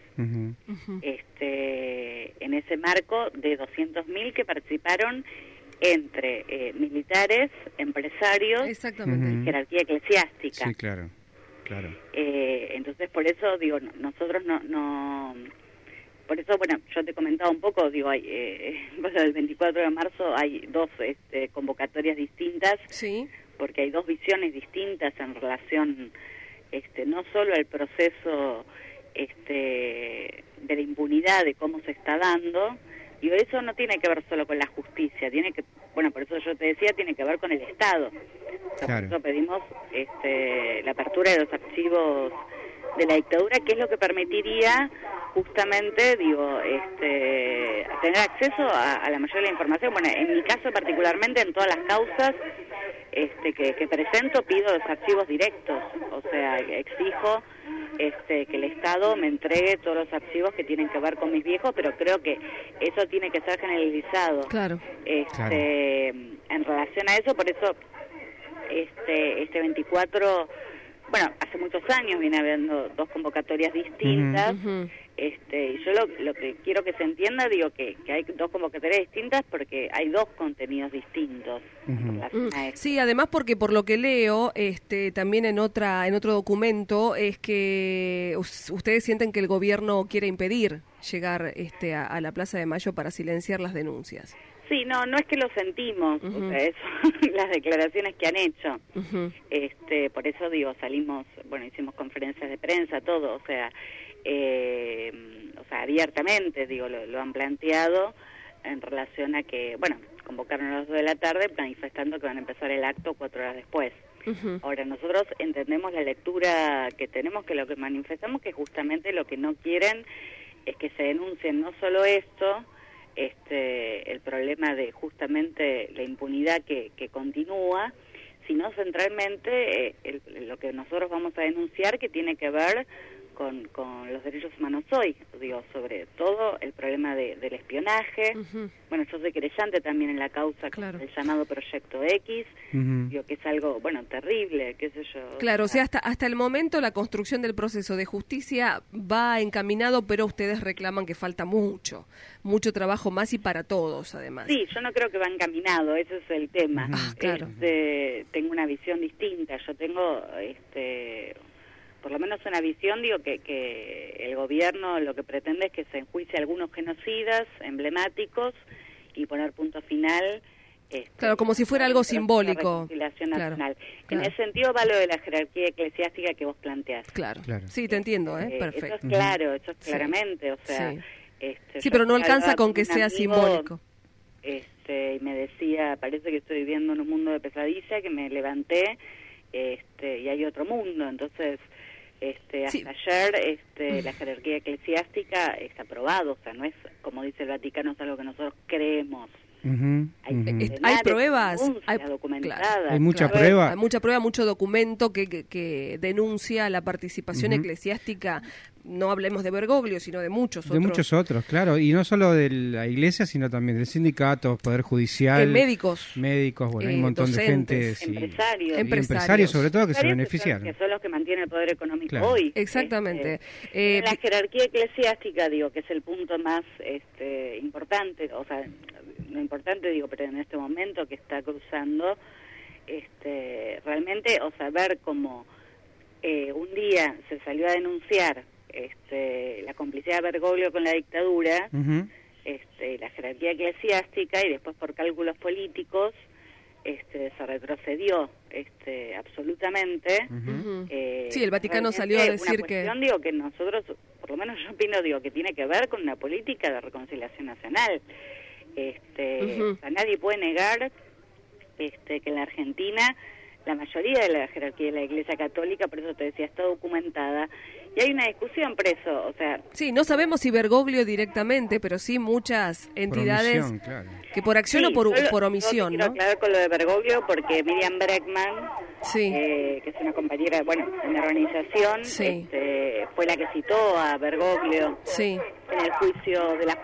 En ese marco de 200.000 que participaron entre militares, empresarios y jerarquía eclesiástica. Sí, claro. Entonces, por eso, nosotros no por eso, bueno, yo te comentaba un poco, el 24 de marzo hay dos convocatorias distintas, porque hay dos visiones distintas en relación, no solo al proceso de la impunidad, de cómo se está dando, y eso no tiene que ver solo con la justicia, por eso yo te decía, tiene que ver con el Estado. Por eso pedimos la apertura de los archivos de la dictadura, que es lo que permitiría justamente, tener acceso a la mayoría de la información. Bueno, en mi caso particularmente, en todas las causas que presento, pido los archivos directos, o sea, exijo que el Estado me entregue todos los archivos que tienen que ver con mis viejos, pero creo que eso tiene que ser generalizado. Claro. En relación a eso, por eso este 24... Bueno, hace muchos años viene habiendo dos convocatorias distintas, y yo lo que quiero que se entienda, que hay dos convocatorias distintas porque hay dos contenidos distintos. Sí, además porque por lo que leo, también en otro documento, es que ustedes sienten que el gobierno quiere impedir llegar a la Plaza de Mayo para silenciar las denuncias. Sí, no es que lo sentimos, o sea, eso, las declaraciones que han hecho. Por eso salimos, hicimos conferencias de prensa, todo, o sea, abiertamente, lo han planteado en relación a que, convocaron a las 2 de la tarde manifestando que van a empezar el acto 4 horas después. Ahora, nosotros entendemos la lectura que tenemos, que lo que manifestamos, que justamente lo que no quieren es que se denuncien no solo esto, el problema de justamente la impunidad que continúa, sino centralmente lo que nosotros vamos a denunciar, que tiene que ver con los derechos humanos hoy, sobre todo el problema del espionaje. Bueno, yo soy querellante también en la causa del llamado Proyecto X, que es algo, terrible, qué sé yo. Claro, o sea, hasta el momento la construcción del proceso de justicia va encaminado, pero ustedes reclaman que falta mucho trabajo más y para todos, además. Sí, yo no creo que va encaminado, ese es el tema. Claro. Tengo una visión distinta, yo tengo por lo menos una visión, que el gobierno lo que pretende es que se enjuicie a algunos genocidas emblemáticos y poner punto final. Claro, como si fuera algo simbólico. Nacional. En ese sentido va lo de la jerarquía eclesiástica que vos planteás. Claro. Sí, te entiendo, perfecto. Eso es claro, eso es claramente, o sea... Sí, pero no alcanza con que sea simbólico. Y me decía, parece que estoy viviendo en un mundo de pesadilla, que me levanté y hay otro mundo, entonces... hasta ayer la jerarquía eclesiástica está aprobado, o sea, no es, como dice el Vaticano, es algo que nosotros creemos. Hay pruebas, hay documentadas. Hay mucha prueba. Hay mucha prueba, mucho documento que denuncia la participación eclesiástica. No hablemos de Bergoglio, sino de muchos otros. De muchos otros, claro. Y no solo de la iglesia, sino también de sindicatos, Poder Judicial. Médicos. Bueno, hay un montón docentes, de gente. Empresarios sobre todo, que se beneficiaron. Que son los que mantienen el poder económico claro. hoy. Exactamente. La jerarquía eclesiástica, digo, que es el punto más importante, o sea, no importante, digo, pero en este momento que está cruzando, realmente, o sea, ver cómo un día se salió a denunciar la complicidad de Bergoglio con la dictadura, la jerarquía eclesiástica, y después por cálculos políticos se retrocedió absolutamente. Sí, el Vaticano salió a decir una cuestión, digo, que nosotros, por lo menos yo opino, digo, que tiene que ver con una política de reconciliación nacional. O sea, nadie puede negar que en la Argentina la mayoría de la jerarquía de la Iglesia Católica, por eso te decía, está documentada, y hay una discusión por eso, o sea... Sí, no sabemos si Bergoglio directamente, pero sí muchas entidades por omisión, claro. Que por acción o por omisión, yo ¿no? Quiero aclarar con lo de Bergoglio, porque Miriam Bregman, que es una compañera, bueno, de una organización, fue la que citó a Bergoglio en el juicio de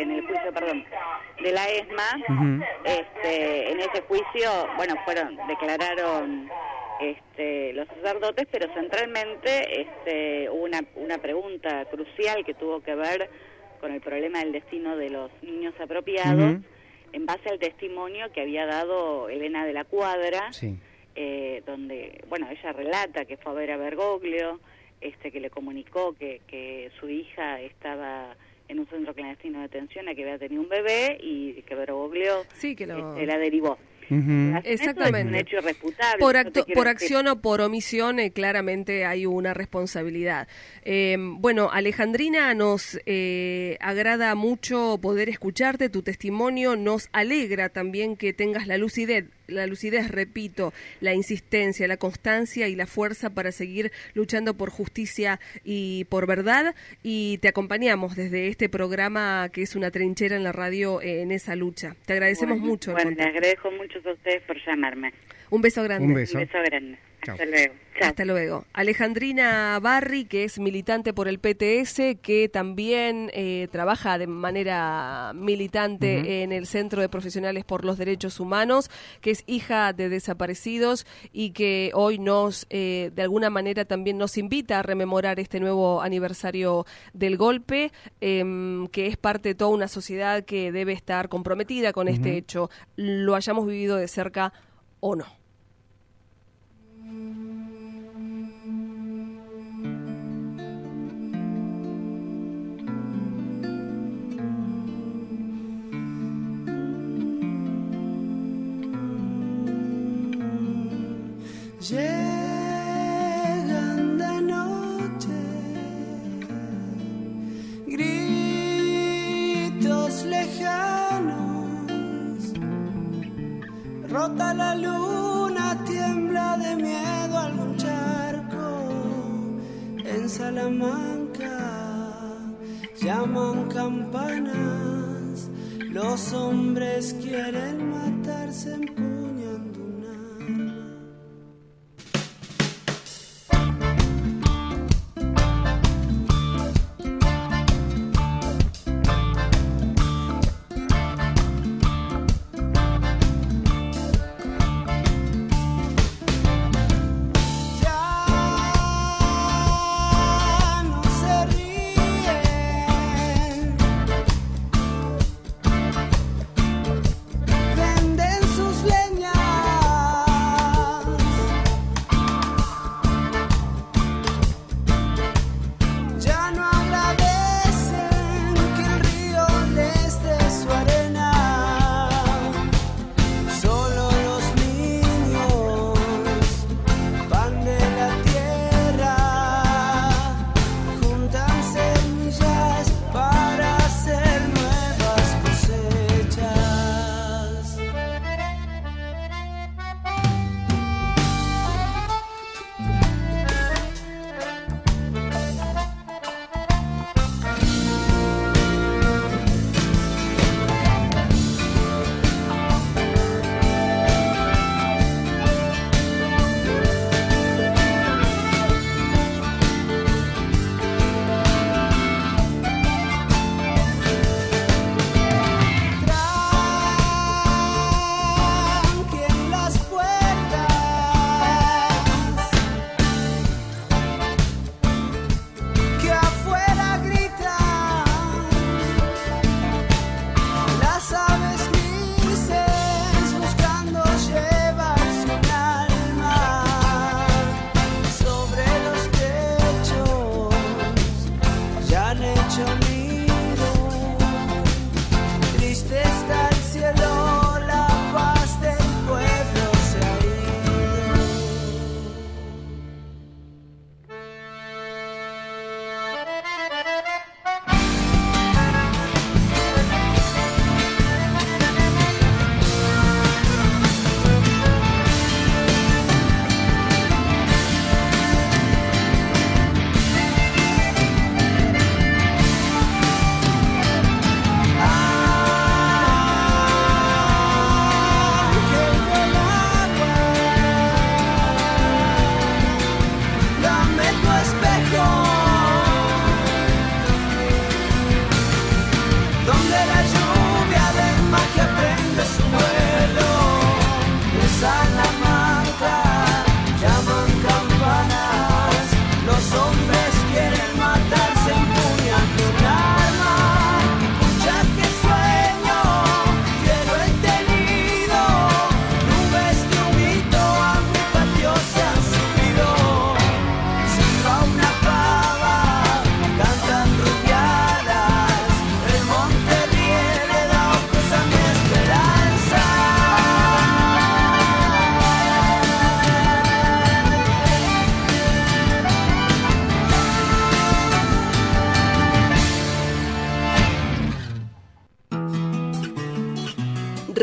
de la ESMA. En ese juicio, bueno, declararon los sacerdotes, pero centralmente hubo una pregunta crucial que tuvo que ver con el problema del destino de los niños apropiados, en base al testimonio que había dado Elena de la Cuadra, donde, bueno, ella relata que fue a ver a Bergoglio, que le comunicó que su hija estaba en un centro clandestino de detención, a que había tenido un bebé, y que Bergoglio la derivó. Exactamente. Es un hecho irrefutable. Por acción o por omisión, claramente hay una responsabilidad. Bueno, Alejandrina, nos agrada mucho poder escucharte, tu testimonio. Nos alegra también que tengas la lucidez, repito, la insistencia, la constancia y la fuerza para seguir luchando por justicia y por verdad, y te acompañamos desde este programa que es una trinchera en la radio en esa lucha. Te agradecemos mucho. Bueno, les agradezco mucho a ustedes por llamarme. Un beso grande. Un beso grande. Chau. Hasta luego. Chau. Hasta luego. Alejandrina Barri, que es militante por el PTS, que también trabaja de manera militante en el Centro de Profesionales por los Derechos Humanos, que es hija de desaparecidos y que hoy de alguna manera también nos invita a rememorar este nuevo aniversario del golpe, que es parte de toda una sociedad que debe estar comprometida con este hecho, lo hayamos vivido de cerca o no. Llegan de noche gritos lejanos, rota la luna, tiembla de miedo algún charco en Salamanca, llaman campanas, los hombres quieren matarse empuñando un arma. Venden sus leñas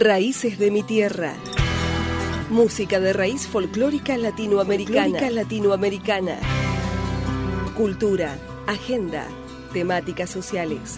Raíces de mi tierra. Música de raíz folclórica latinoamericana. Cultura, agenda, temáticas sociales.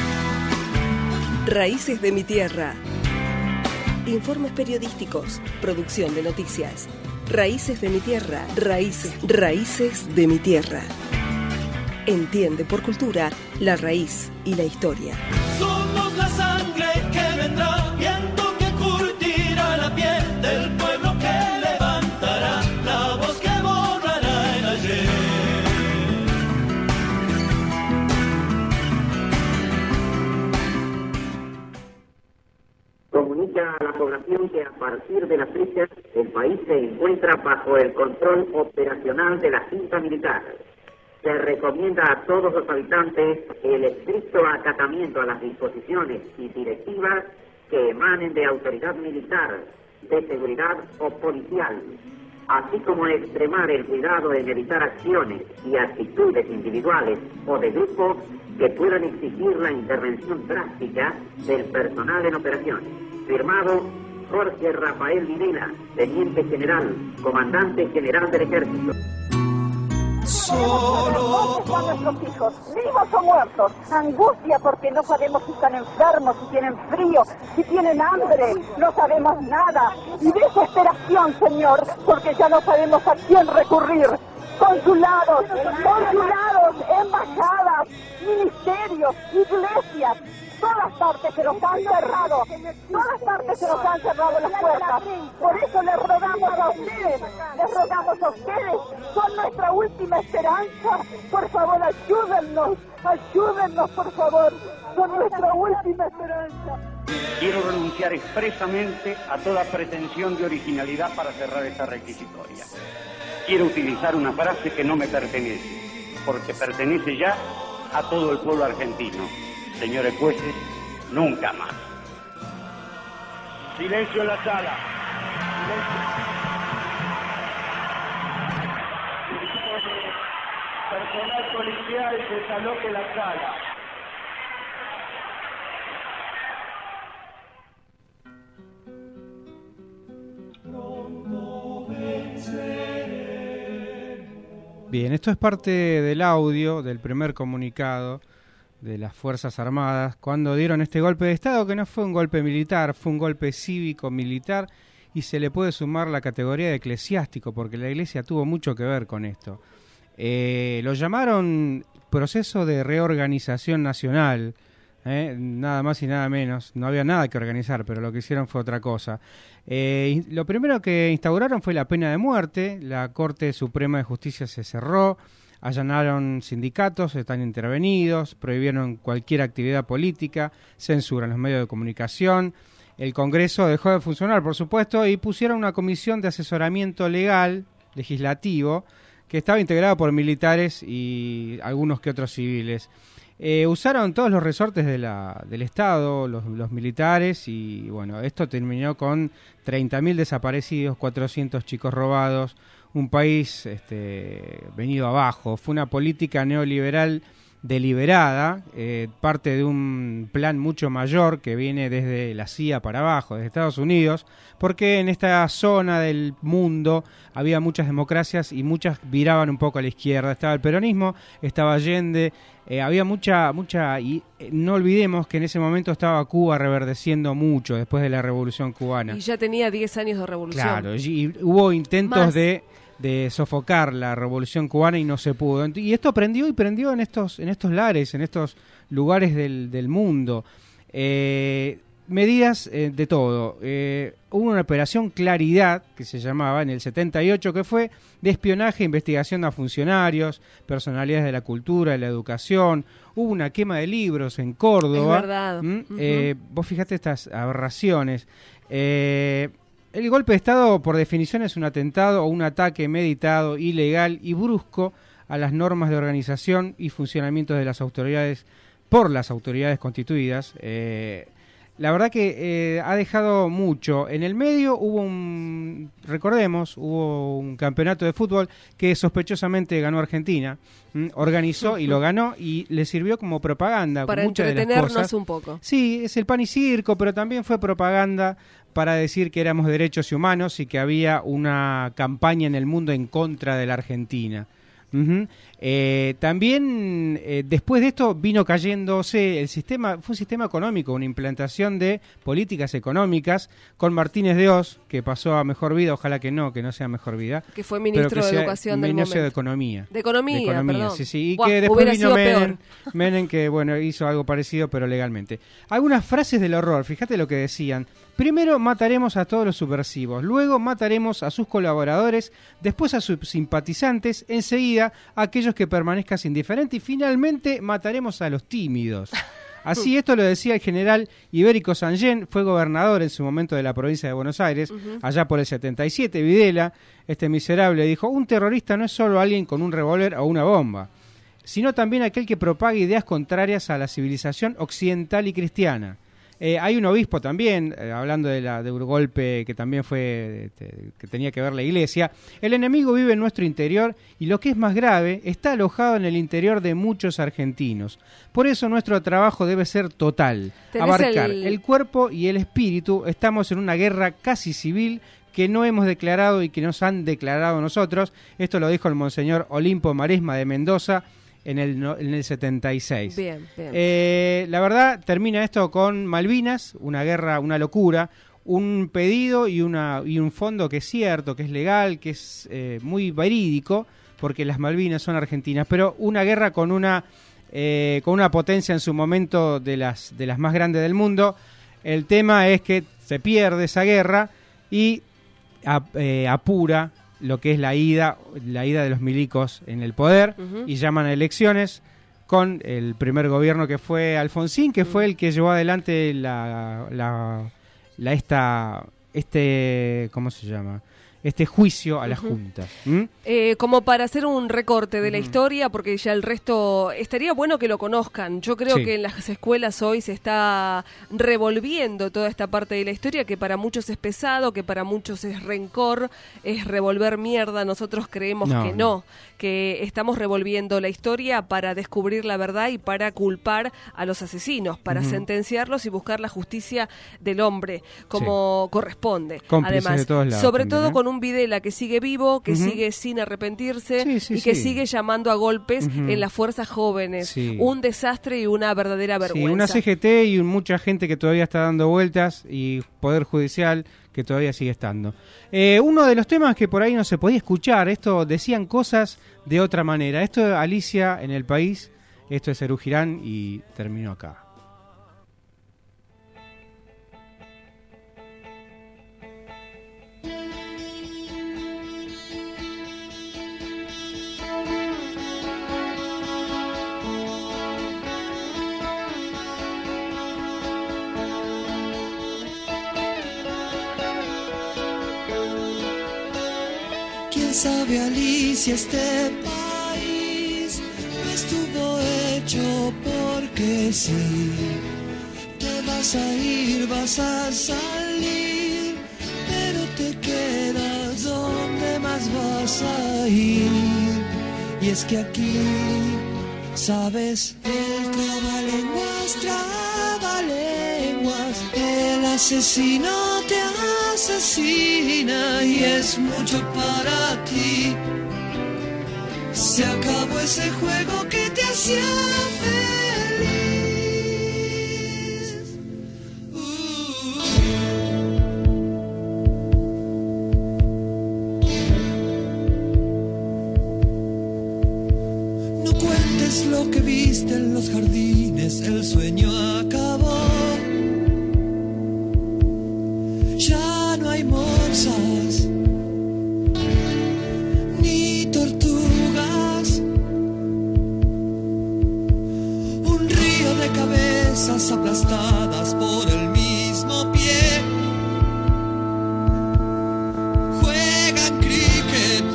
Raíces de mi tierra. Informes periodísticos, producción de noticias. Raíces de mi tierra. Raíces de mi tierra. Entiende por cultura la raíz y la historia. Somos la sangre que vendrá, viento que curtirá la piel del pueblo que levantará la voz que borrará el ayer. Comunica a la población que a partir de la fecha el país se encuentra bajo el control operacional de la Junta Militar. Se recomienda a todos los habitantes el estricto acatamiento a las disposiciones y directivas que emanen de autoridad militar, de seguridad o policial, así como extremar el cuidado en evitar acciones y actitudes individuales o de grupo que puedan exigir la intervención drástica del personal en operaciones. Firmado Jorge Rafael Videla, Teniente General, Comandante General del Ejército. Solo están nuestros hijos, vivos o muertos. Angustia porque no sabemos si están enfermos, si tienen frío, si tienen hambre. No sabemos nada. Y desesperación, Señor, porque ya no sabemos a quién recurrir. Consulados, embajadas, ministerios, iglesias. Todas partes se nos han cerrado. Todas partes se nos han cerrado las puertas. Por eso les rogamos a ustedes. Son nuestra última esperanza. Por favor, ayúdennos, por favor. Son nuestra última esperanza. Quiero renunciar expresamente a toda pretensión de originalidad para cerrar esta requisitoria. Quiero utilizar una frase que no me pertenece, porque pertenece ya a todo el pueblo argentino. Señores jueces, nunca más. Silencio en la sala. Personal policial, desaloje la sala. Bien, esto es parte del audio del primer comunicado de las Fuerzas Armadas cuando dieron este golpe de Estado, que no fue un golpe militar, fue un golpe cívico-militar, y se le puede sumar la categoría de eclesiástico, porque la Iglesia tuvo mucho que ver con esto. Lo llamaron proceso de reorganización nacional, nada más y nada menos. No había nada que organizar, pero lo que hicieron fue otra cosa. Lo primero que instauraron fue la pena de muerte. La Corte Suprema de Justicia se cerró, allanaron sindicatos, están intervenidos, prohibieron cualquier actividad política, censuran los medios de comunicación. El Congreso dejó de funcionar, por supuesto, y pusieron una comisión de asesoramiento legal, legislativo, que estaba integrada por militares y algunos que otros civiles. Usaron todos los resortes del Estado, los militares, y bueno, esto terminó con 30.000 desaparecidos, 400 chicos robados, un país venido abajo. Fue una política neoliberal deliberada, parte de un plan mucho mayor que viene desde la CIA para abajo, desde Estados Unidos, porque en esta zona del mundo había muchas democracias y muchas viraban un poco a la izquierda. Estaba el peronismo, estaba Allende, había mucha y no olvidemos que en ese momento estaba Cuba reverdeciendo mucho después de la Revolución Cubana. Y ya tenía 10 años de revolución. Claro, y hubo intentos de sofocar la Revolución Cubana y no se pudo. Y esto prendió en estos lares, en estos lugares del mundo. Medidas de todo. Hubo una operación Claridad, que se llamaba en el 78, que fue de espionaje e investigación a funcionarios, personalidades de la cultura, de la educación. Hubo una quema de libros en Córdoba. Es verdad. Vos fijate estas aberraciones. El golpe de Estado, por definición, es un atentado o un ataque meditado, ilegal y brusco a las normas de organización y funcionamiento de las autoridades por las autoridades constituidas. la verdad que ha dejado mucho. En el medio hubo un campeonato de fútbol que sospechosamente ganó Argentina, organizó y lo ganó y le sirvió como propaganda. Para muchas entretenernos de las cosas. un poco. Sí, es el pan y circo, pero también fue propaganda para decir que éramos derechos humanos y que había una campaña en el mundo en contra de la Argentina. También después de esto vino cayéndose el sistema, fue un sistema económico, una implantación de políticas económicas con Martínez de Oz, que pasó a mejor vida, ojalá que no sea mejor vida. Que fue ministro de Educación del momento. De Economía. De Economía, perdón. Sí. Y Buah, que después vino Menem, Menem, que bueno, hizo algo parecido, pero legalmente. Algunas frases del horror, fíjate lo que decían. Primero mataremos a todos los subversivos, luego mataremos a sus colaboradores, después a sus simpatizantes, enseguida a aquellos que permanezcan indiferentes y finalmente mataremos a los tímidos. Así esto lo decía el general Ibérico Sangén, fue gobernador en su momento de la provincia de Buenos Aires, allá por el 77. Videla, este miserable, dijo: un terrorista no es solo alguien con un revólver o una bomba, sino también aquel que propaga ideas contrarias a la civilización occidental y cristiana. Hay un obispo también, hablando de un golpe que también fue, que tenía que ver la iglesia. El enemigo vive en nuestro interior y lo que es más grave, está alojado en el interior de muchos argentinos. Por eso nuestro trabajo debe ser total, abarcar el cuerpo y el espíritu. Estamos en una guerra casi civil que no hemos declarado y que nos han declarado nosotros. Esto lo dijo el monseñor Olimpo Maresma de Mendoza en el 76. Bien. La verdad, termina esto con Malvinas, una guerra, una locura, un pedido y un fondo que es cierto, que es legal, que es muy verídico, porque las Malvinas son argentinas, pero una guerra con una potencia en su momento de las más grandes del mundo. El tema es que se pierde esa guerra y apura lo que es la ida de los milicos en el poder, y llaman a elecciones con el primer gobierno que fue Alfonsín, que fue el que llevó adelante ¿cómo se llama? Este juicio a la Junta. Como para hacer un recorte de la historia, porque ya el resto estaría bueno que lo conozcan. Yo creo que en las escuelas hoy se está revolviendo toda esta parte de la historia, que para muchos es pesado, que para muchos es rencor, es revolver mierda. Nosotros creemos que no, que estamos revolviendo la historia para descubrir la verdad y para culpar a los asesinos, para sentenciarlos y buscar la justicia del hombre, como corresponde. Cómplices además, de todos lados, sobre todo con un Videla que sigue vivo, que sigue sin arrepentirse y que sigue llamando a golpes en las fuerzas jóvenes. Un desastre y una verdadera vergüenza. Una CGT y mucha gente que todavía está dando vueltas, y Poder Judicial que todavía sigue estando. Uno de los temas que por ahí no se podía escuchar, esto decían cosas de otra manera. Esto es Alicia en el País, esto es Serú Girán y terminó acá. Sabe Alicia, este país no estuvo hecho porque sí. Te vas a ir, vas a salir, pero te quedas donde más vas a ir. Y es que aquí, sabes, el trabalenguas, el asesino te asesina y es mucho para ti. Se acabó ese juego que te hacía feliz. No cuentes lo que viste en los jardines, el sueño acabó. Ya no hay morsas ni tortugas, un río de cabezas aplastadas por el mismo pie. Juegan cricket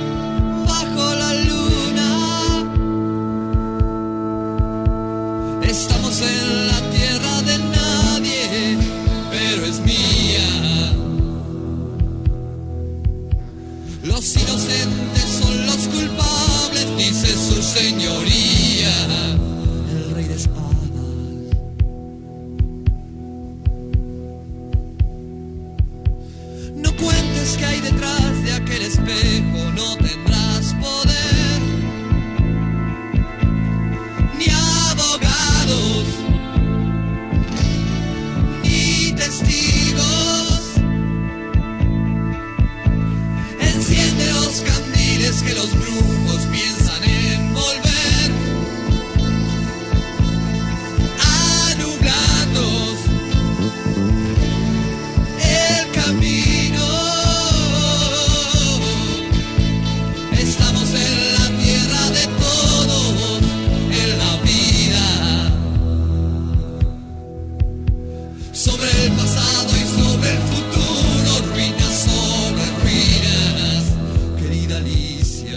bajo la luna. Los inocentes son los culpables, dice su señoría, el rey de espadas. No cuentes que hay detrás de aquel espejo, no tendrás poder, ni abogados, ni testigos. Enciende los candiles que los brujos piensan envolver, nublando el camino. Estamos en la tierra de todos, en la vida, sobre el pasado y sobre el futuro, ruinas sobre ruinas, querida Alicia.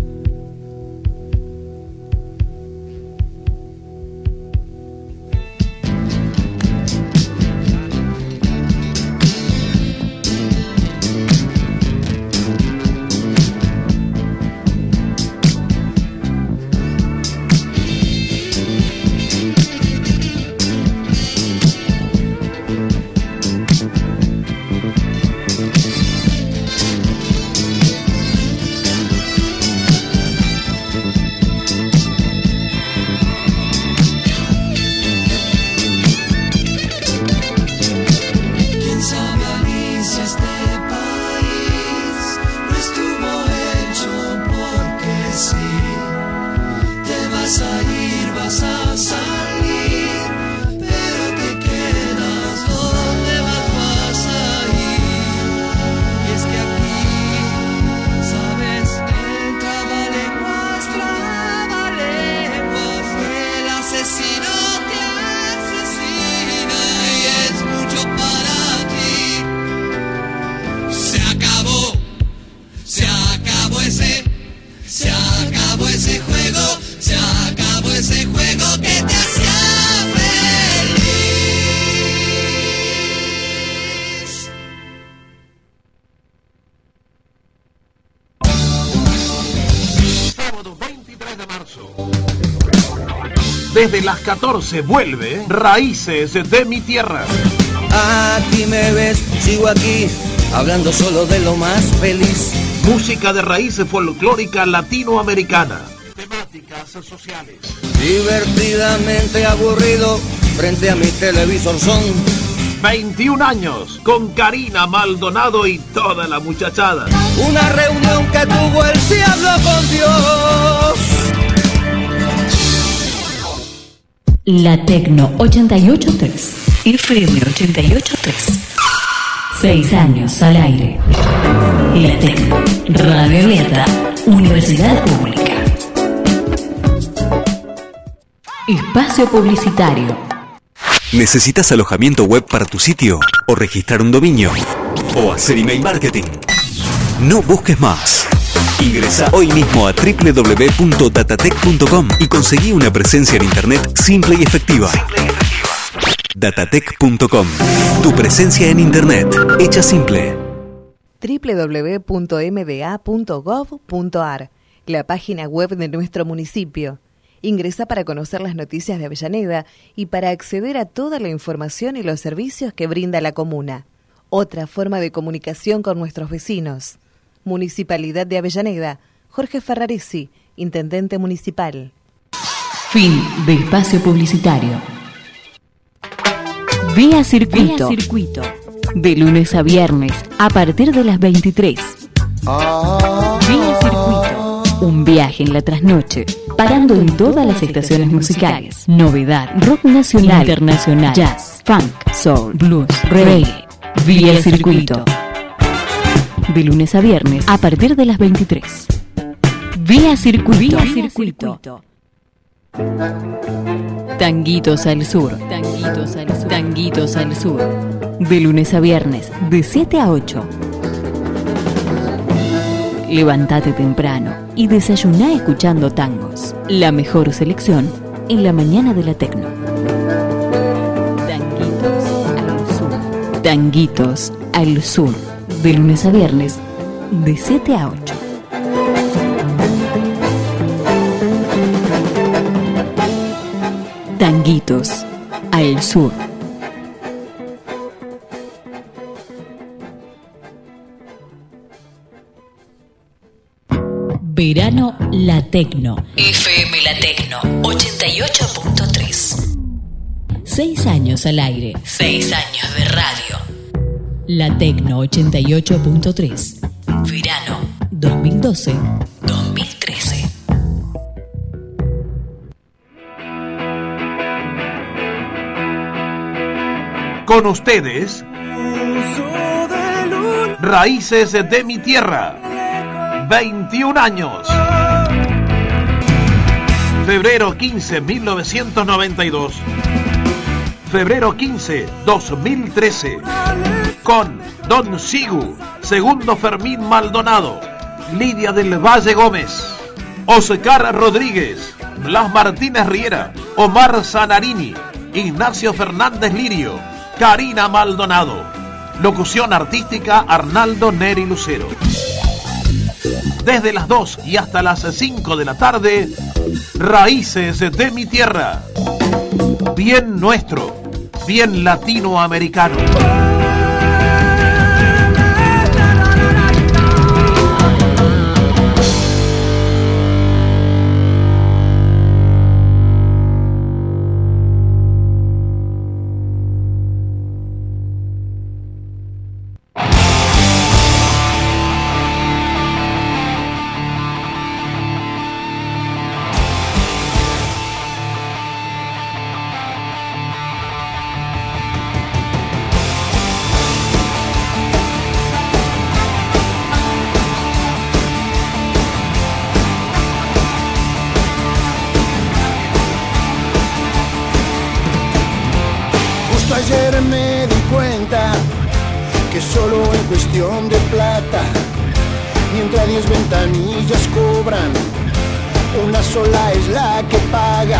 ¿Quién sabe, Alicia, este país no estuvo hecho porque sí? Te vas a ir, vas a salir, pero te quedas donde vas a ir. Y es que aquí, sabes, el trabalenguas, el asesino te asesina y es mucho para ti. Se acabó ese juego, se acabó ese juego que te hacía feliz. Sábado 23 de marzo. Desde las 14 vuelve Raíces de mi Tierra. Aquí me ves, sigo aquí, hablando solo de lo más feliz. Música de raíces folclórica latinoamericana. Temáticas sociales. Divertidamente aburrido, frente a mi televisor son 21 años con Karina Maldonado y toda la muchachada. una reunión que tuvo el diablo con Dios. La Tecno 88.3, FM 88.3. 6 años al aire. La Tecno, Radio Abierta, Universidad Pública. Espacio publicitario. ¿Necesitas alojamiento web para tu sitio? ¿O registrar un dominio? ¿O hacer email marketing? No busques más. Ingresa hoy mismo a www.datatec.com y conseguí una presencia en internet simple y efectiva. Datatec.com. Tu presencia en internet hecha simple. www.mda.gov.ar, la página web de nuestro municipio. Ingresa para conocer las noticias de Avellaneda y para acceder a toda la información y los servicios que brinda la comuna. Otra forma de comunicación con nuestros vecinos. Municipalidad de Avellaneda, Jorge Ferraresi, Intendente Municipal. Fin de espacio publicitario. Vía Circuito. De lunes a viernes, a partir de las 23. Vía Circuito. Un viaje en la trasnoche, parando en todas las estaciones musicales. Novedad, rock nacional, internacional, jazz, funk, soul, blues, reggae. Vía Circuito. De lunes a viernes, a partir de las 23. Vía Circuito. Tanguitos al sur. Tanguitos al sur. Tanguitos al sur. De lunes a viernes, de 7 a 8. Levántate temprano y desayuná escuchando tangos. La mejor selección en la mañana de la Tecno. Tanguitos al sur. Tanguitos al sur. De lunes a viernes, de 7 a 8. Tanguitos al sur. Verano La Tecno. FM La Tecno 88.3. 6 años al aire. 6 años de radio. La Tecno 88.3. Verano 2012-2013. Con ustedes, Raíces de mi Tierra. 21 años. Febrero 15, 1992. Febrero 15, 2013. Con Don Sigu, Segundo Fermín Maldonado, Lidia del Valle Gómez, Oscar Rodríguez, Blas Martínez Riera, Omar Zanarini, Ignacio Fernández Lirio, Karina Maldonado. Locución artística Arnaldo Neri Lucero. Desde las 2 y hasta las 5 de la tarde, Raíces de mi Tierra. Bien nuestro, bien latinoamericano. Ayer me di cuenta que solo en cuestión de plata, mientras 10 ventanillas cobran, una sola es la que paga.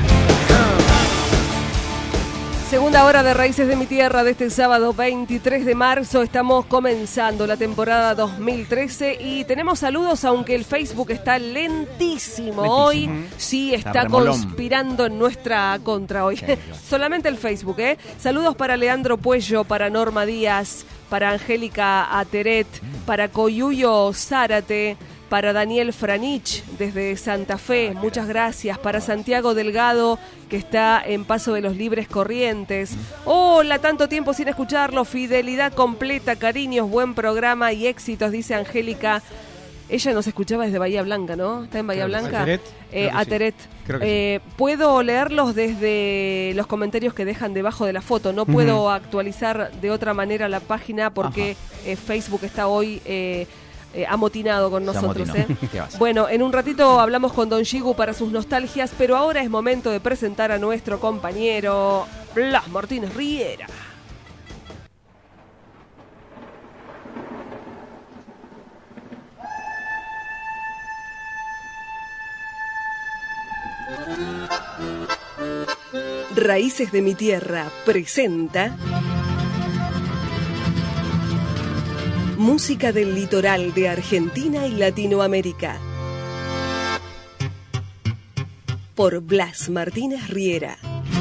Segunda hora de Raíces de mi Tierra de este sábado 23 de marzo. Estamos comenzando la temporada 2013 y tenemos saludos, aunque el Facebook está lentísimo. Hoy sí está conspirando en nuestra contra hoy. Solamente el Facebook, ¿eh? Saludos para Leandro Puello, para Norma Díaz, para Angélica Ateret, para Coyuyo Zárate, para Daniel Franich desde Santa Fe, muchas gracias. Para Santiago Delgado, que está en Paso de los Libres Corrientes. Hola, tanto tiempo sin escucharlo. Fidelidad completa, cariños, buen programa y éxitos, dice Angélica. Ella nos escuchaba desde Bahía Blanca, ¿no? ¿Está en Bahía Blanca? Ateret. Sí. Puedo leerlos desde los comentarios que dejan debajo de la foto. No puedo actualizar de otra manera la página porque Facebook está hoy... amotinado con nosotros. Bueno, en un ratito hablamos con Don Sigu para sus nostalgias, pero ahora es momento de presentar a nuestro compañero Blas Martínez Riera. Raíces de mi Tierra presenta música del litoral de Argentina y Latinoamérica. Por Blas Martínez Riera.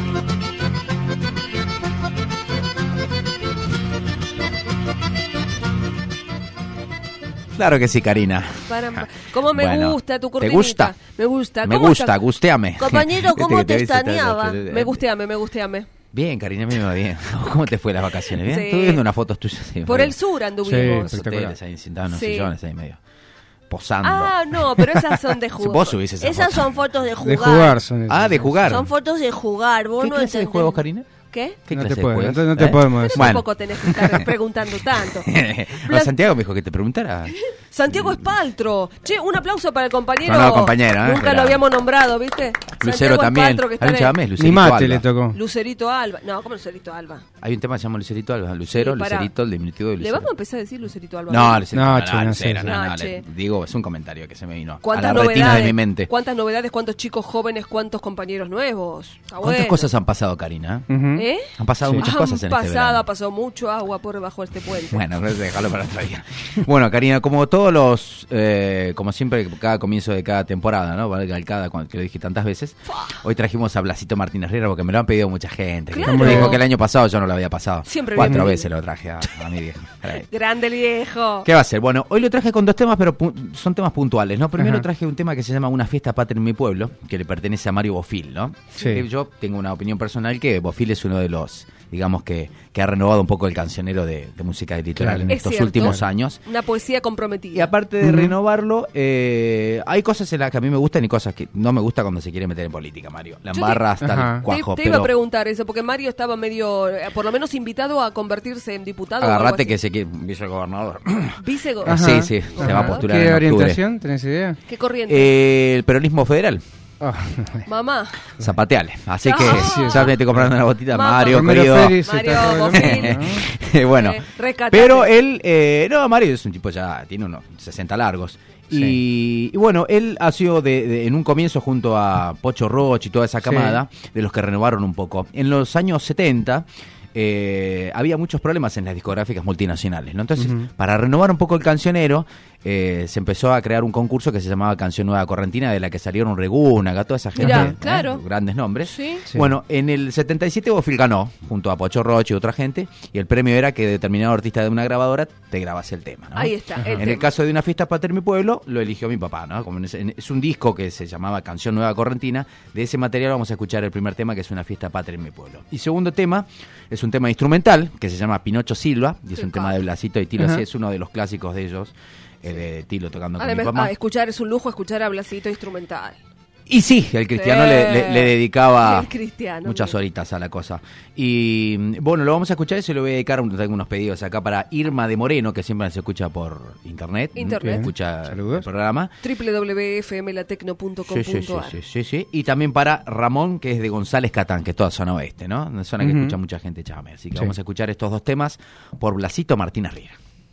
Claro que sí, Karina. ¿Cómo me gusta tu cortinita? ¿Te gusta? Me gusta. Me gusta, gusteame. Compañero, ¿cómo te extrañaba? Me gusteame. Bien, Karina, a mí me va bien. ¿Cómo te fue las vacaciones? ¿Bien? Sí. Estuve viendo unas fotos tuyas. Sí, por el sur anduvimos. Sí, hoteles ahí, sentados en unos sillones ahí medio posando. Ah, no, pero esas son de jugar. Vos subís esas son fotos de jugar. De jugar son esas. De jugar. Son fotos de jugar. ¿Vos ¿Qué clase de juegos, Karina? ¿Qué? ¿Qué no clase te de juegos? No te podemos decir. Tampoco tenés que estar preguntando tanto. Santiago me dijo que te preguntara. Santiago Espaltro. Che, un aplauso para el compañero. No, compañero, Nunca lo habíamos nombrado, ¿viste? Lucero Santiago también. Espaltro, que está Hay un en- chamés, Lucerito Ni mate Alba. le tocó. Lucerito Alba. No, ¿cómo Lucerito Alba? Hay un tema que se llama Lucerito Alba. Lucero, Sí, pará. Lucerito, el diminutivo de ¿Le Lucero. vamos a empezar a decir Lucerito Alba? No, Lucerito, No, no, che, no Lucero, sé. no, No, che. digo, es un comentario que se me vino a ¿Cuántas la retina novedades? de mi mente. ¿Cuántas novedades? ¿Cuántos chicos jóvenes? ¿Cuántos compañeros nuevos? Está ¿Cuántas bueno. cosas han pasado, Karina? ¿Eh? Han pasado muchas cosas en este verano. Ha pasado mucho agua por debajo de este puente. Bueno, déjalo para otro día. Bueno, Karina, como todos los, como siempre, cada comienzo de cada temporada, ¿no? Cada, que lo dije tantas veces, hoy trajimos a Blasito Martínez Riera porque me lo han pedido mucha gente. Claro. Me dijo que el año pasado yo no lo había pasado. Siempre 4 viene. veces lo traje a mi vieja. Grande el viejo. ¿Qué va a ser? Bueno, hoy lo traje con 2 temas, pero son temas puntuales, ¿no? Primero Ajá. traje un tema que se llama Una fiesta patria en mi pueblo, que le pertenece a Mario Bofil, ¿no? Sí. Que yo tengo una opinión personal que Bofil es uno de los, digamos, que ha renovado un poco el cancionero de música de litoral Claro. en Es estos cierto. últimos años. Una poesía comprometida. Y aparte de renovarlo, hay cosas en las que a mí me gustan y cosas que no me gusta cuando se quiere meter en política, Mario. La Yo embarra hasta Ajá. el cuajo, te iba a pero preguntar eso, porque Mario estaba medio, por lo menos invitado a convertirse en diputado. o algo agarrate así. que se quiere vicegobernador. Vicegobernador. Sí, Ajá. sí, se va a Ajá. postular ¿Qué en octubre. orientación? ¿Tenés idea? ¿Qué corriente? El peronismo federal. Oh. Mamá. Zapateale. Así Ah. que Sí, ya me estoy comprando una botita. Mamá. Mario, Romero querido. Félix Mario, está todo Bofil. ¿no? Bueno, Rescatate. pero él, no, Mario es un tipo ya, tiene unos 60 largos. Sí. Y bueno, él ha sido en un comienzo junto a Pocho Roch y toda esa camada, de los que renovaron un poco. En los años 70 había muchos problemas en las discográficas multinacionales, ¿no? Entonces, para renovar un poco el cancionero, se empezó a crear un concurso que se llamaba Canción Nueva Correntina, de la que salieron Regúnaga, toda esa gente, Mirá, claro. grandes nombres. Sí. Sí. Bueno, en el 77 Bofil ganó, junto a Pocho Roche y otra gente, y el premio era que determinado artista de una grabadora te grabase el tema, ¿no? Ahí está. En el caso de Una fiesta patria en mi pueblo, lo eligió mi papá, ¿no? Como es un disco que se llamaba Canción Nueva Correntina. De ese material vamos a escuchar el primer tema, que es Una fiesta patria en mi pueblo. Y segundo tema es un tema instrumental que se llama Pinocho Silva, y es un tema de Blasito y Tilo, Ajá. así es uno de los clásicos de ellos, de Tilo tocando con mi Además, papá. escuchar es un lujo, escuchar a Blasito instrumental. Y sí, el Cristiano Sí. le dedicaba El Cristiano, muchas mira. horitas a la cosa. Y bueno, lo vamos a escuchar y se lo voy a dedicar. Tengo unos pedidos acá para Irma de Moreno, que siempre se escucha por internet. Internet. Escucha Saludos. el programa. www.fmlatecno.com.ar. Sí. Y también para Ramón, que es de González Catán, que es toda zona oeste, ¿no? Una zona que Ujú. escucha mucha gente chame. Así que Sí. vamos a escuchar estos 2 temas por Blasito Martínez Riera.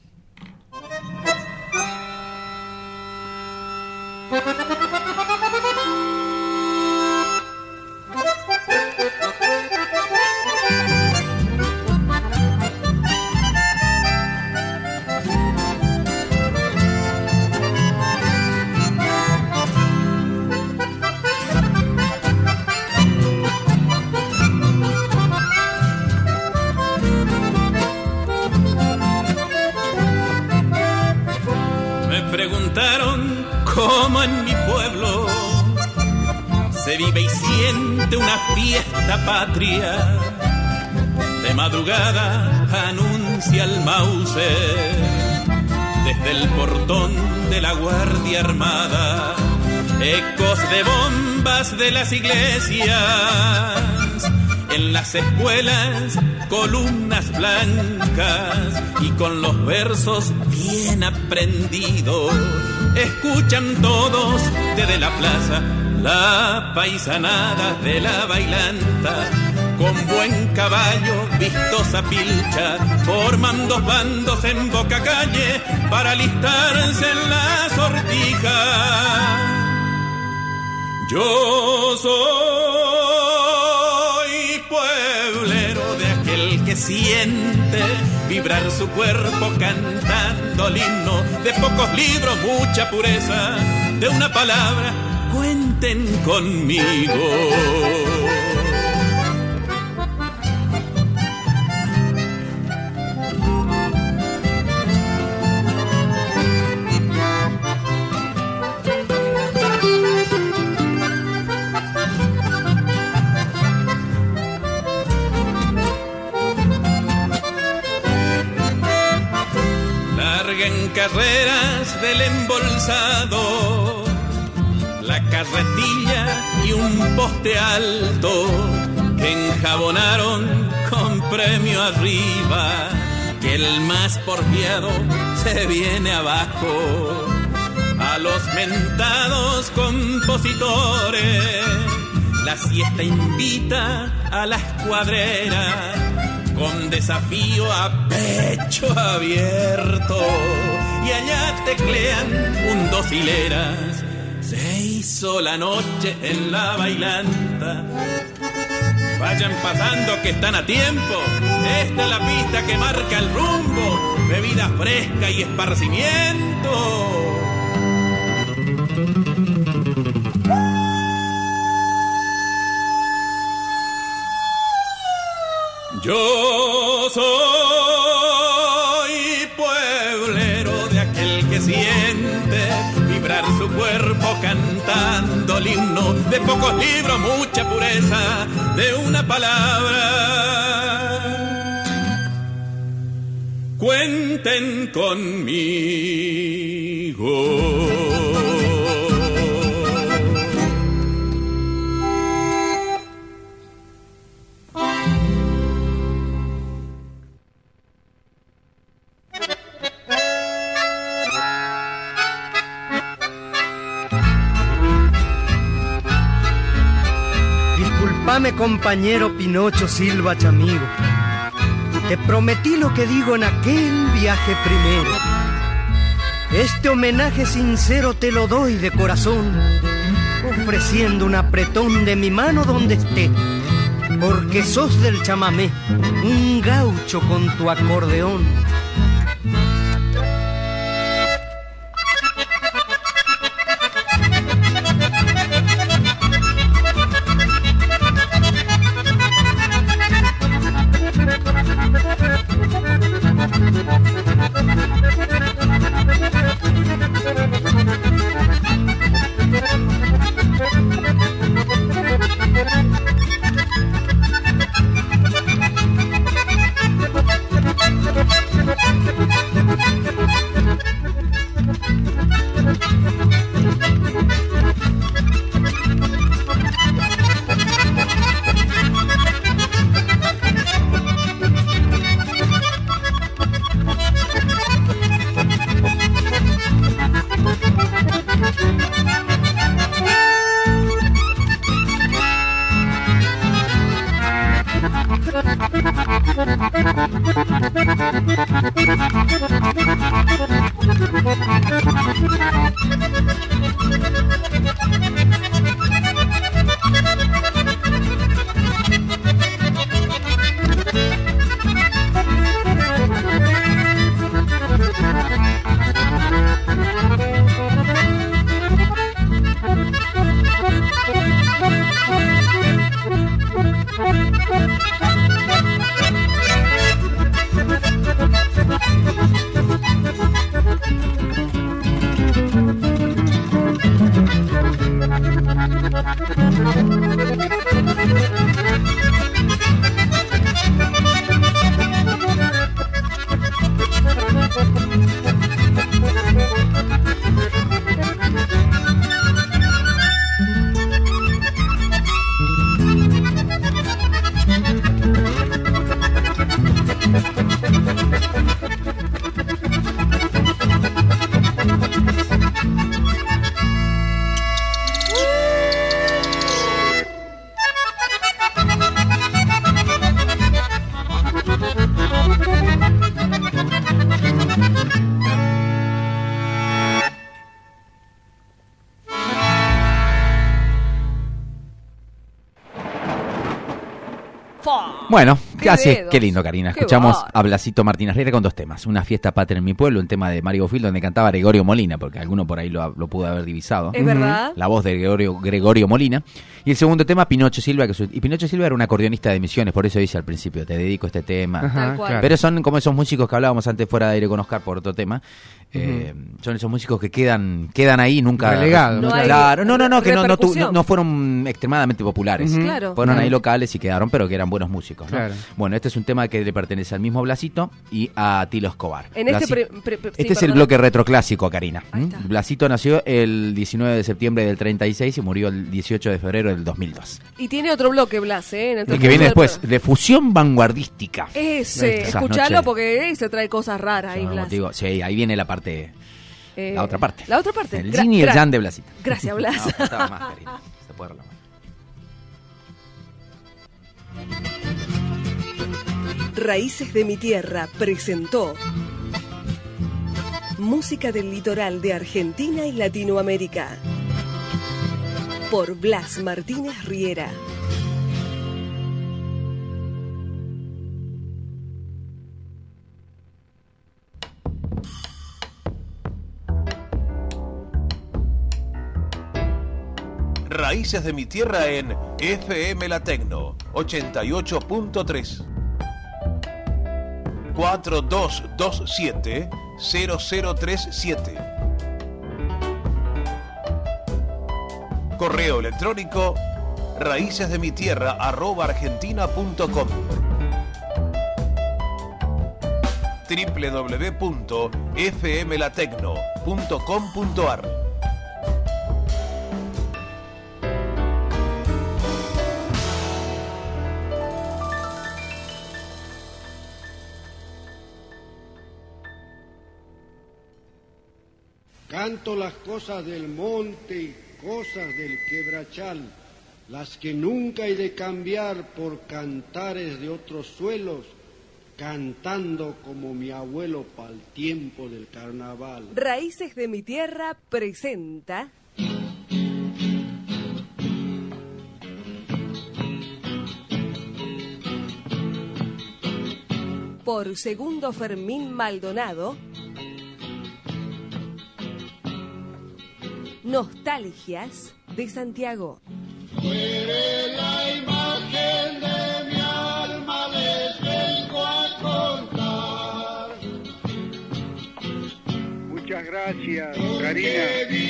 Me preguntaron cómo en mi pueblo se vive y siente una fiesta patria. De madrugada anuncia el Mauser desde el portón de la Guardia Armada. Ecos de bombas de las iglesias, en las escuelas columnas blancas, y con los versos bien aprendidos escuchan todos desde la plaza la paisanada de la bailanta. Con buen caballo, vistosa pilcha, forman 2 bandos en boca calle para alistarse en la sortija. Yo soy pueblero, de aquel que siente vibrar su cuerpo cantando el himno. De pocos libros, mucha pureza, de una palabra, cuenten conmigo. Larguen carreras del embolsado, la carretilla y un poste alto que enjabonaron con premio arriba. que el más porfiado se viene abajo. A los mentados compositores, la siesta invita a la escuadrera con desafío a pecho abierto. Y allá teclean un dos hileras. Se hizo la noche en la bailanta. Vayan pasando que están a tiempo. Esta es la pista que marca el rumbo. Bebida fresca y esparcimiento. Yo soy pueblero de aquel que siente vibrar su cuerpo cantando el himno de pocos libros, mucha pureza de una palabra. Cuenten conmigo. Disculpame, compañero Pinocho Silva Chamigo. Te prometí lo que digo en aquel viaje primero. Este homenaje sincero te lo doy de corazón, ofreciendo un apretón de mi mano donde esté, porque sos del chamamé, un gaucho con tu acordeón. Bueno, Qué qué lindo, Karina. Escuchamos a Blasito Martínez Riera con dos temas. Una fiesta patria en mi pueblo, un tema de Mario Gofil donde cantaba Gregorio Molina, porque alguno por ahí lo pudo haber divisado. Es verdad. La voz de Gregorio Molina. Y el segundo tema, Pinocho Silva. Y Pinocho Silva era un acordeonista de Misiones, por eso dice al principio, te dedico a este tema. Tal cual. Pero son como esos músicos que hablábamos antes fuera de aire con Oscar por otro tema. Son esos músicos que quedan ahí, nunca relegados. No fueron extremadamente populares. Claro. Fueron ahí locales y quedaron, pero que eran buenos músicos, ¿no? Claro. Bueno, este es un tema que le pertenece al mismo Blasito y a Tilo Escobar. En Este es el bloque retroclásico, Karina. Blasito nació el 19 de septiembre del 36 y murió el 18 de febrero del 2002. Y tiene otro bloque, Blas, ¿eh? El que viene después, de fusión vanguardística. Escuchalo porque se trae cosas raras ahí, Blas. Digo, sí, ahí viene la parte... la otra parte. La otra parte. El yin y el yang de Blasito. Gracias, Blas. No, faltaba más, Karina. Se puede reclamar. Raíces de mi Tierra presentó música del litoral de Argentina y Latinoamérica por Blas Martínez Riera. Raíces de mi Tierra en FM La Tecno 88.3 4227-0037. Correo electrónico raícesdemitierra@argentina.com. www.fmlatecno.com.ar. Canto las cosas del monte y cosas del quebrachal, las que nunca he de cambiar por cantares de otros suelos, cantando como mi abuelo pa'l tiempo del carnaval. Raíces de mi Tierra presenta por Segundo Fermín Maldonado Nostalgias de Santiago. Muere la imagen de mi alma, les vengo a contar. Muchas gracias, Karina.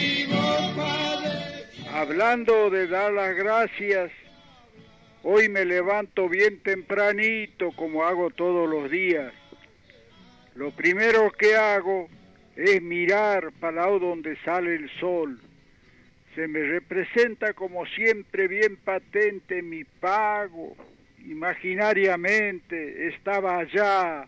Hablando de dar las gracias, hoy me levanto bien tempranito, como hago todos los días. Lo primero que hago es mirar para el lado donde sale el sol. Se me representa como siempre bien patente mi pago. Imaginariamente estaba allá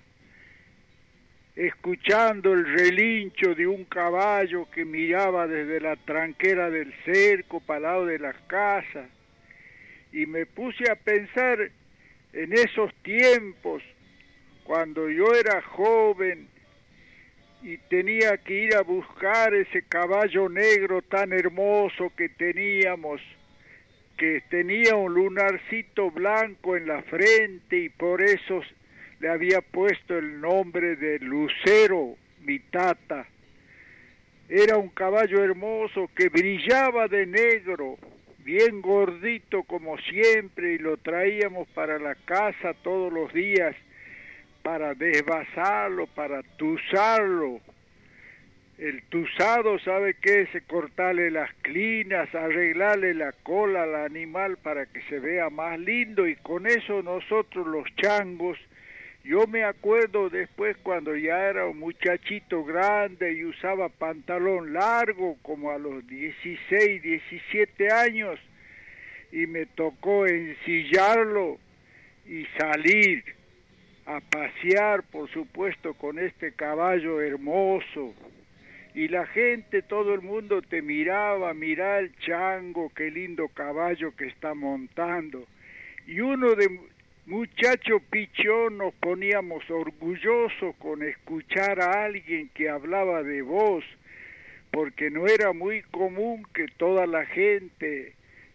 escuchando el relincho de un caballo que miraba desde la tranquera del cerco para el lado de las casas. Y me puse a pensar en esos tiempos, cuando yo era joven y tenía que ir a buscar ese caballo negro tan hermoso que teníamos, que tenía un lunarcito blanco en la frente y por eso le había puesto el nombre de Lucero, mi tata. Era un caballo hermoso que brillaba de negro, bien gordito como siempre, y lo traíamos para la casa todos los días para desvasarlo, para tuzarlo. El tuzado, ¿sabe qué es? Cortarle las clinas, arreglarle la cola al animal para que se vea más lindo, y con eso nosotros los changos, yo me acuerdo después cuando ya era un muchachito grande y usaba pantalón largo, como a los 16, 17 años, y me tocó ensillarlo y salir a pasear, por supuesto, con este caballo hermoso. Y la gente, todo el mundo te miraba, mirá el chango, qué lindo caballo que está montando. Y uno de muchacho pichón nos poníamos orgullosos con escuchar a alguien que hablaba de vos, porque no era muy común que toda la gente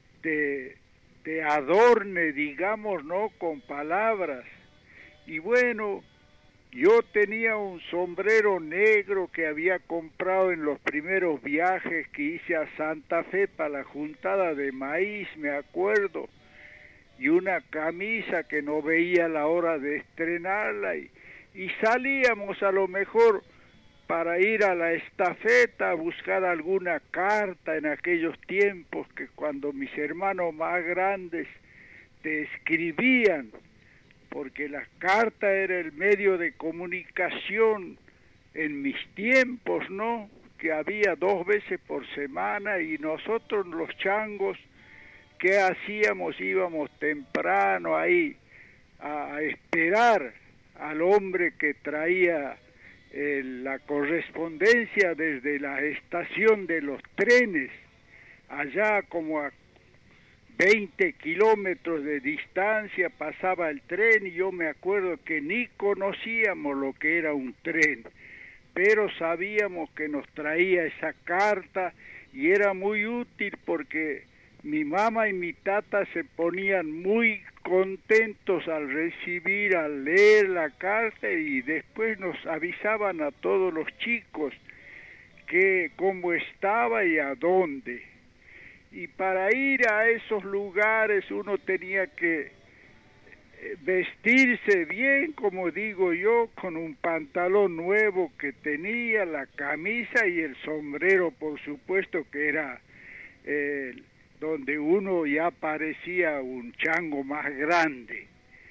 te adorne, digamos, ¿no?, con palabras. Y bueno, yo tenía un sombrero negro que había comprado en los primeros viajes que hice a Santa Fe para la juntada de maíz, me acuerdo, y una camisa que no veía la hora de estrenarla, y salíamos a lo mejor para ir a la estafeta a buscar alguna carta en aquellos tiempos que cuando mis hermanos más grandes te escribían, porque la carta era el medio de comunicación en mis tiempos, ¿no? Que había 2 veces por semana, y nosotros los changos, ¿qué hacíamos? Íbamos temprano ahí a esperar al hombre que traía la correspondencia desde la estación de los trenes, allá como a 20 kilómetros de distancia pasaba el tren, y yo me acuerdo que ni conocíamos lo que era un tren, pero sabíamos que nos traía esa carta, y era muy útil porque mi mamá y mi tata se ponían muy contentos al recibir, al leer la carta, y después nos avisaban a todos los chicos que cómo estaba y a dónde. Y para ir a esos lugares uno tenía que vestirse bien, como digo yo, con un pantalón nuevo que tenía, la camisa y el sombrero, por supuesto, que era donde uno ya parecía un chango más grande.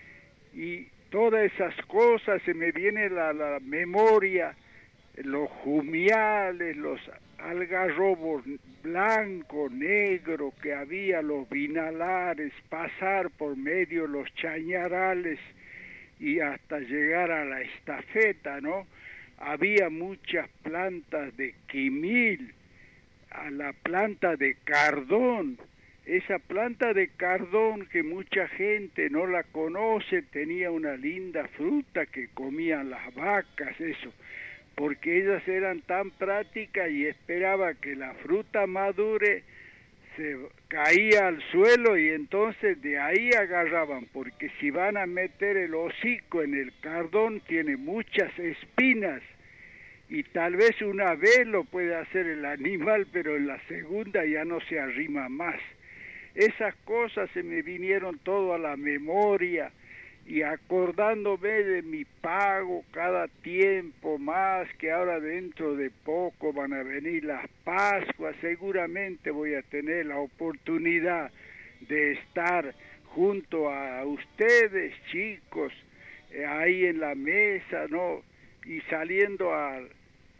Y todas esas cosas se me viene a la memoria, los jumiales, los algarrobos blanco, negro que había, los vinalares, pasar por medio de los chañarales y hasta llegar a la estafeta, ¿no? Había muchas plantas de quimil, a la planta de cardón. Esa planta de cardón que mucha gente no la conoce, tenía una linda fruta que comían las vacas, eso, porque ellas eran tan prácticas y esperaba que la fruta madure, se caía al suelo y entonces de ahí agarraban, porque si van a meter el hocico en el cardón tiene muchas espinas, y tal vez una vez lo puede hacer el animal, pero en la segunda ya no se arrima más. Esas cosas se me vinieron todo a la memoria, y acordándome de mi pago cada tiempo más, que ahora dentro de poco van a venir las Pascuas, seguramente voy a tener la oportunidad de estar junto a ustedes, chicos, ahí en la mesa, ¿no? Y saliendo al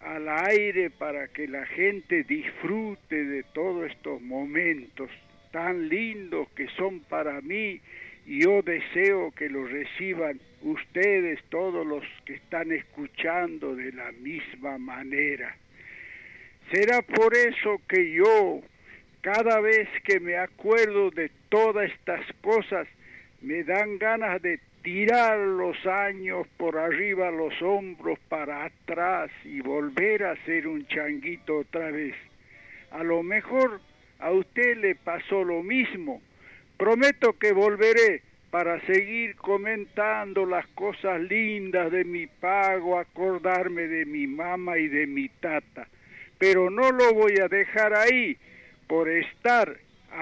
aire para que la gente disfrute de todos estos momentos tan lindos que son para mí, y yo deseo que los reciban ustedes, todos los que están escuchando, de la misma manera. Será por eso que yo, cada vez que me acuerdo de todas estas cosas, me dan ganas de tirar los años por arriba, los hombros para atrás, y volver a ser un changuito otra vez. A lo mejor a usted le pasó lo mismo. Prometo que volveré para seguir comentando las cosas lindas de mi pago, acordarme de mi mamá y de mi tata. Pero no lo voy a dejar ahí, por estar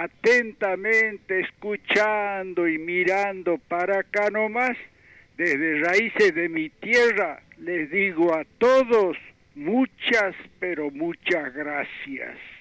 atentamente escuchando y mirando para acá nomás. Desde Raíces de mi Tierra les digo a todos muchas, pero muchas gracias.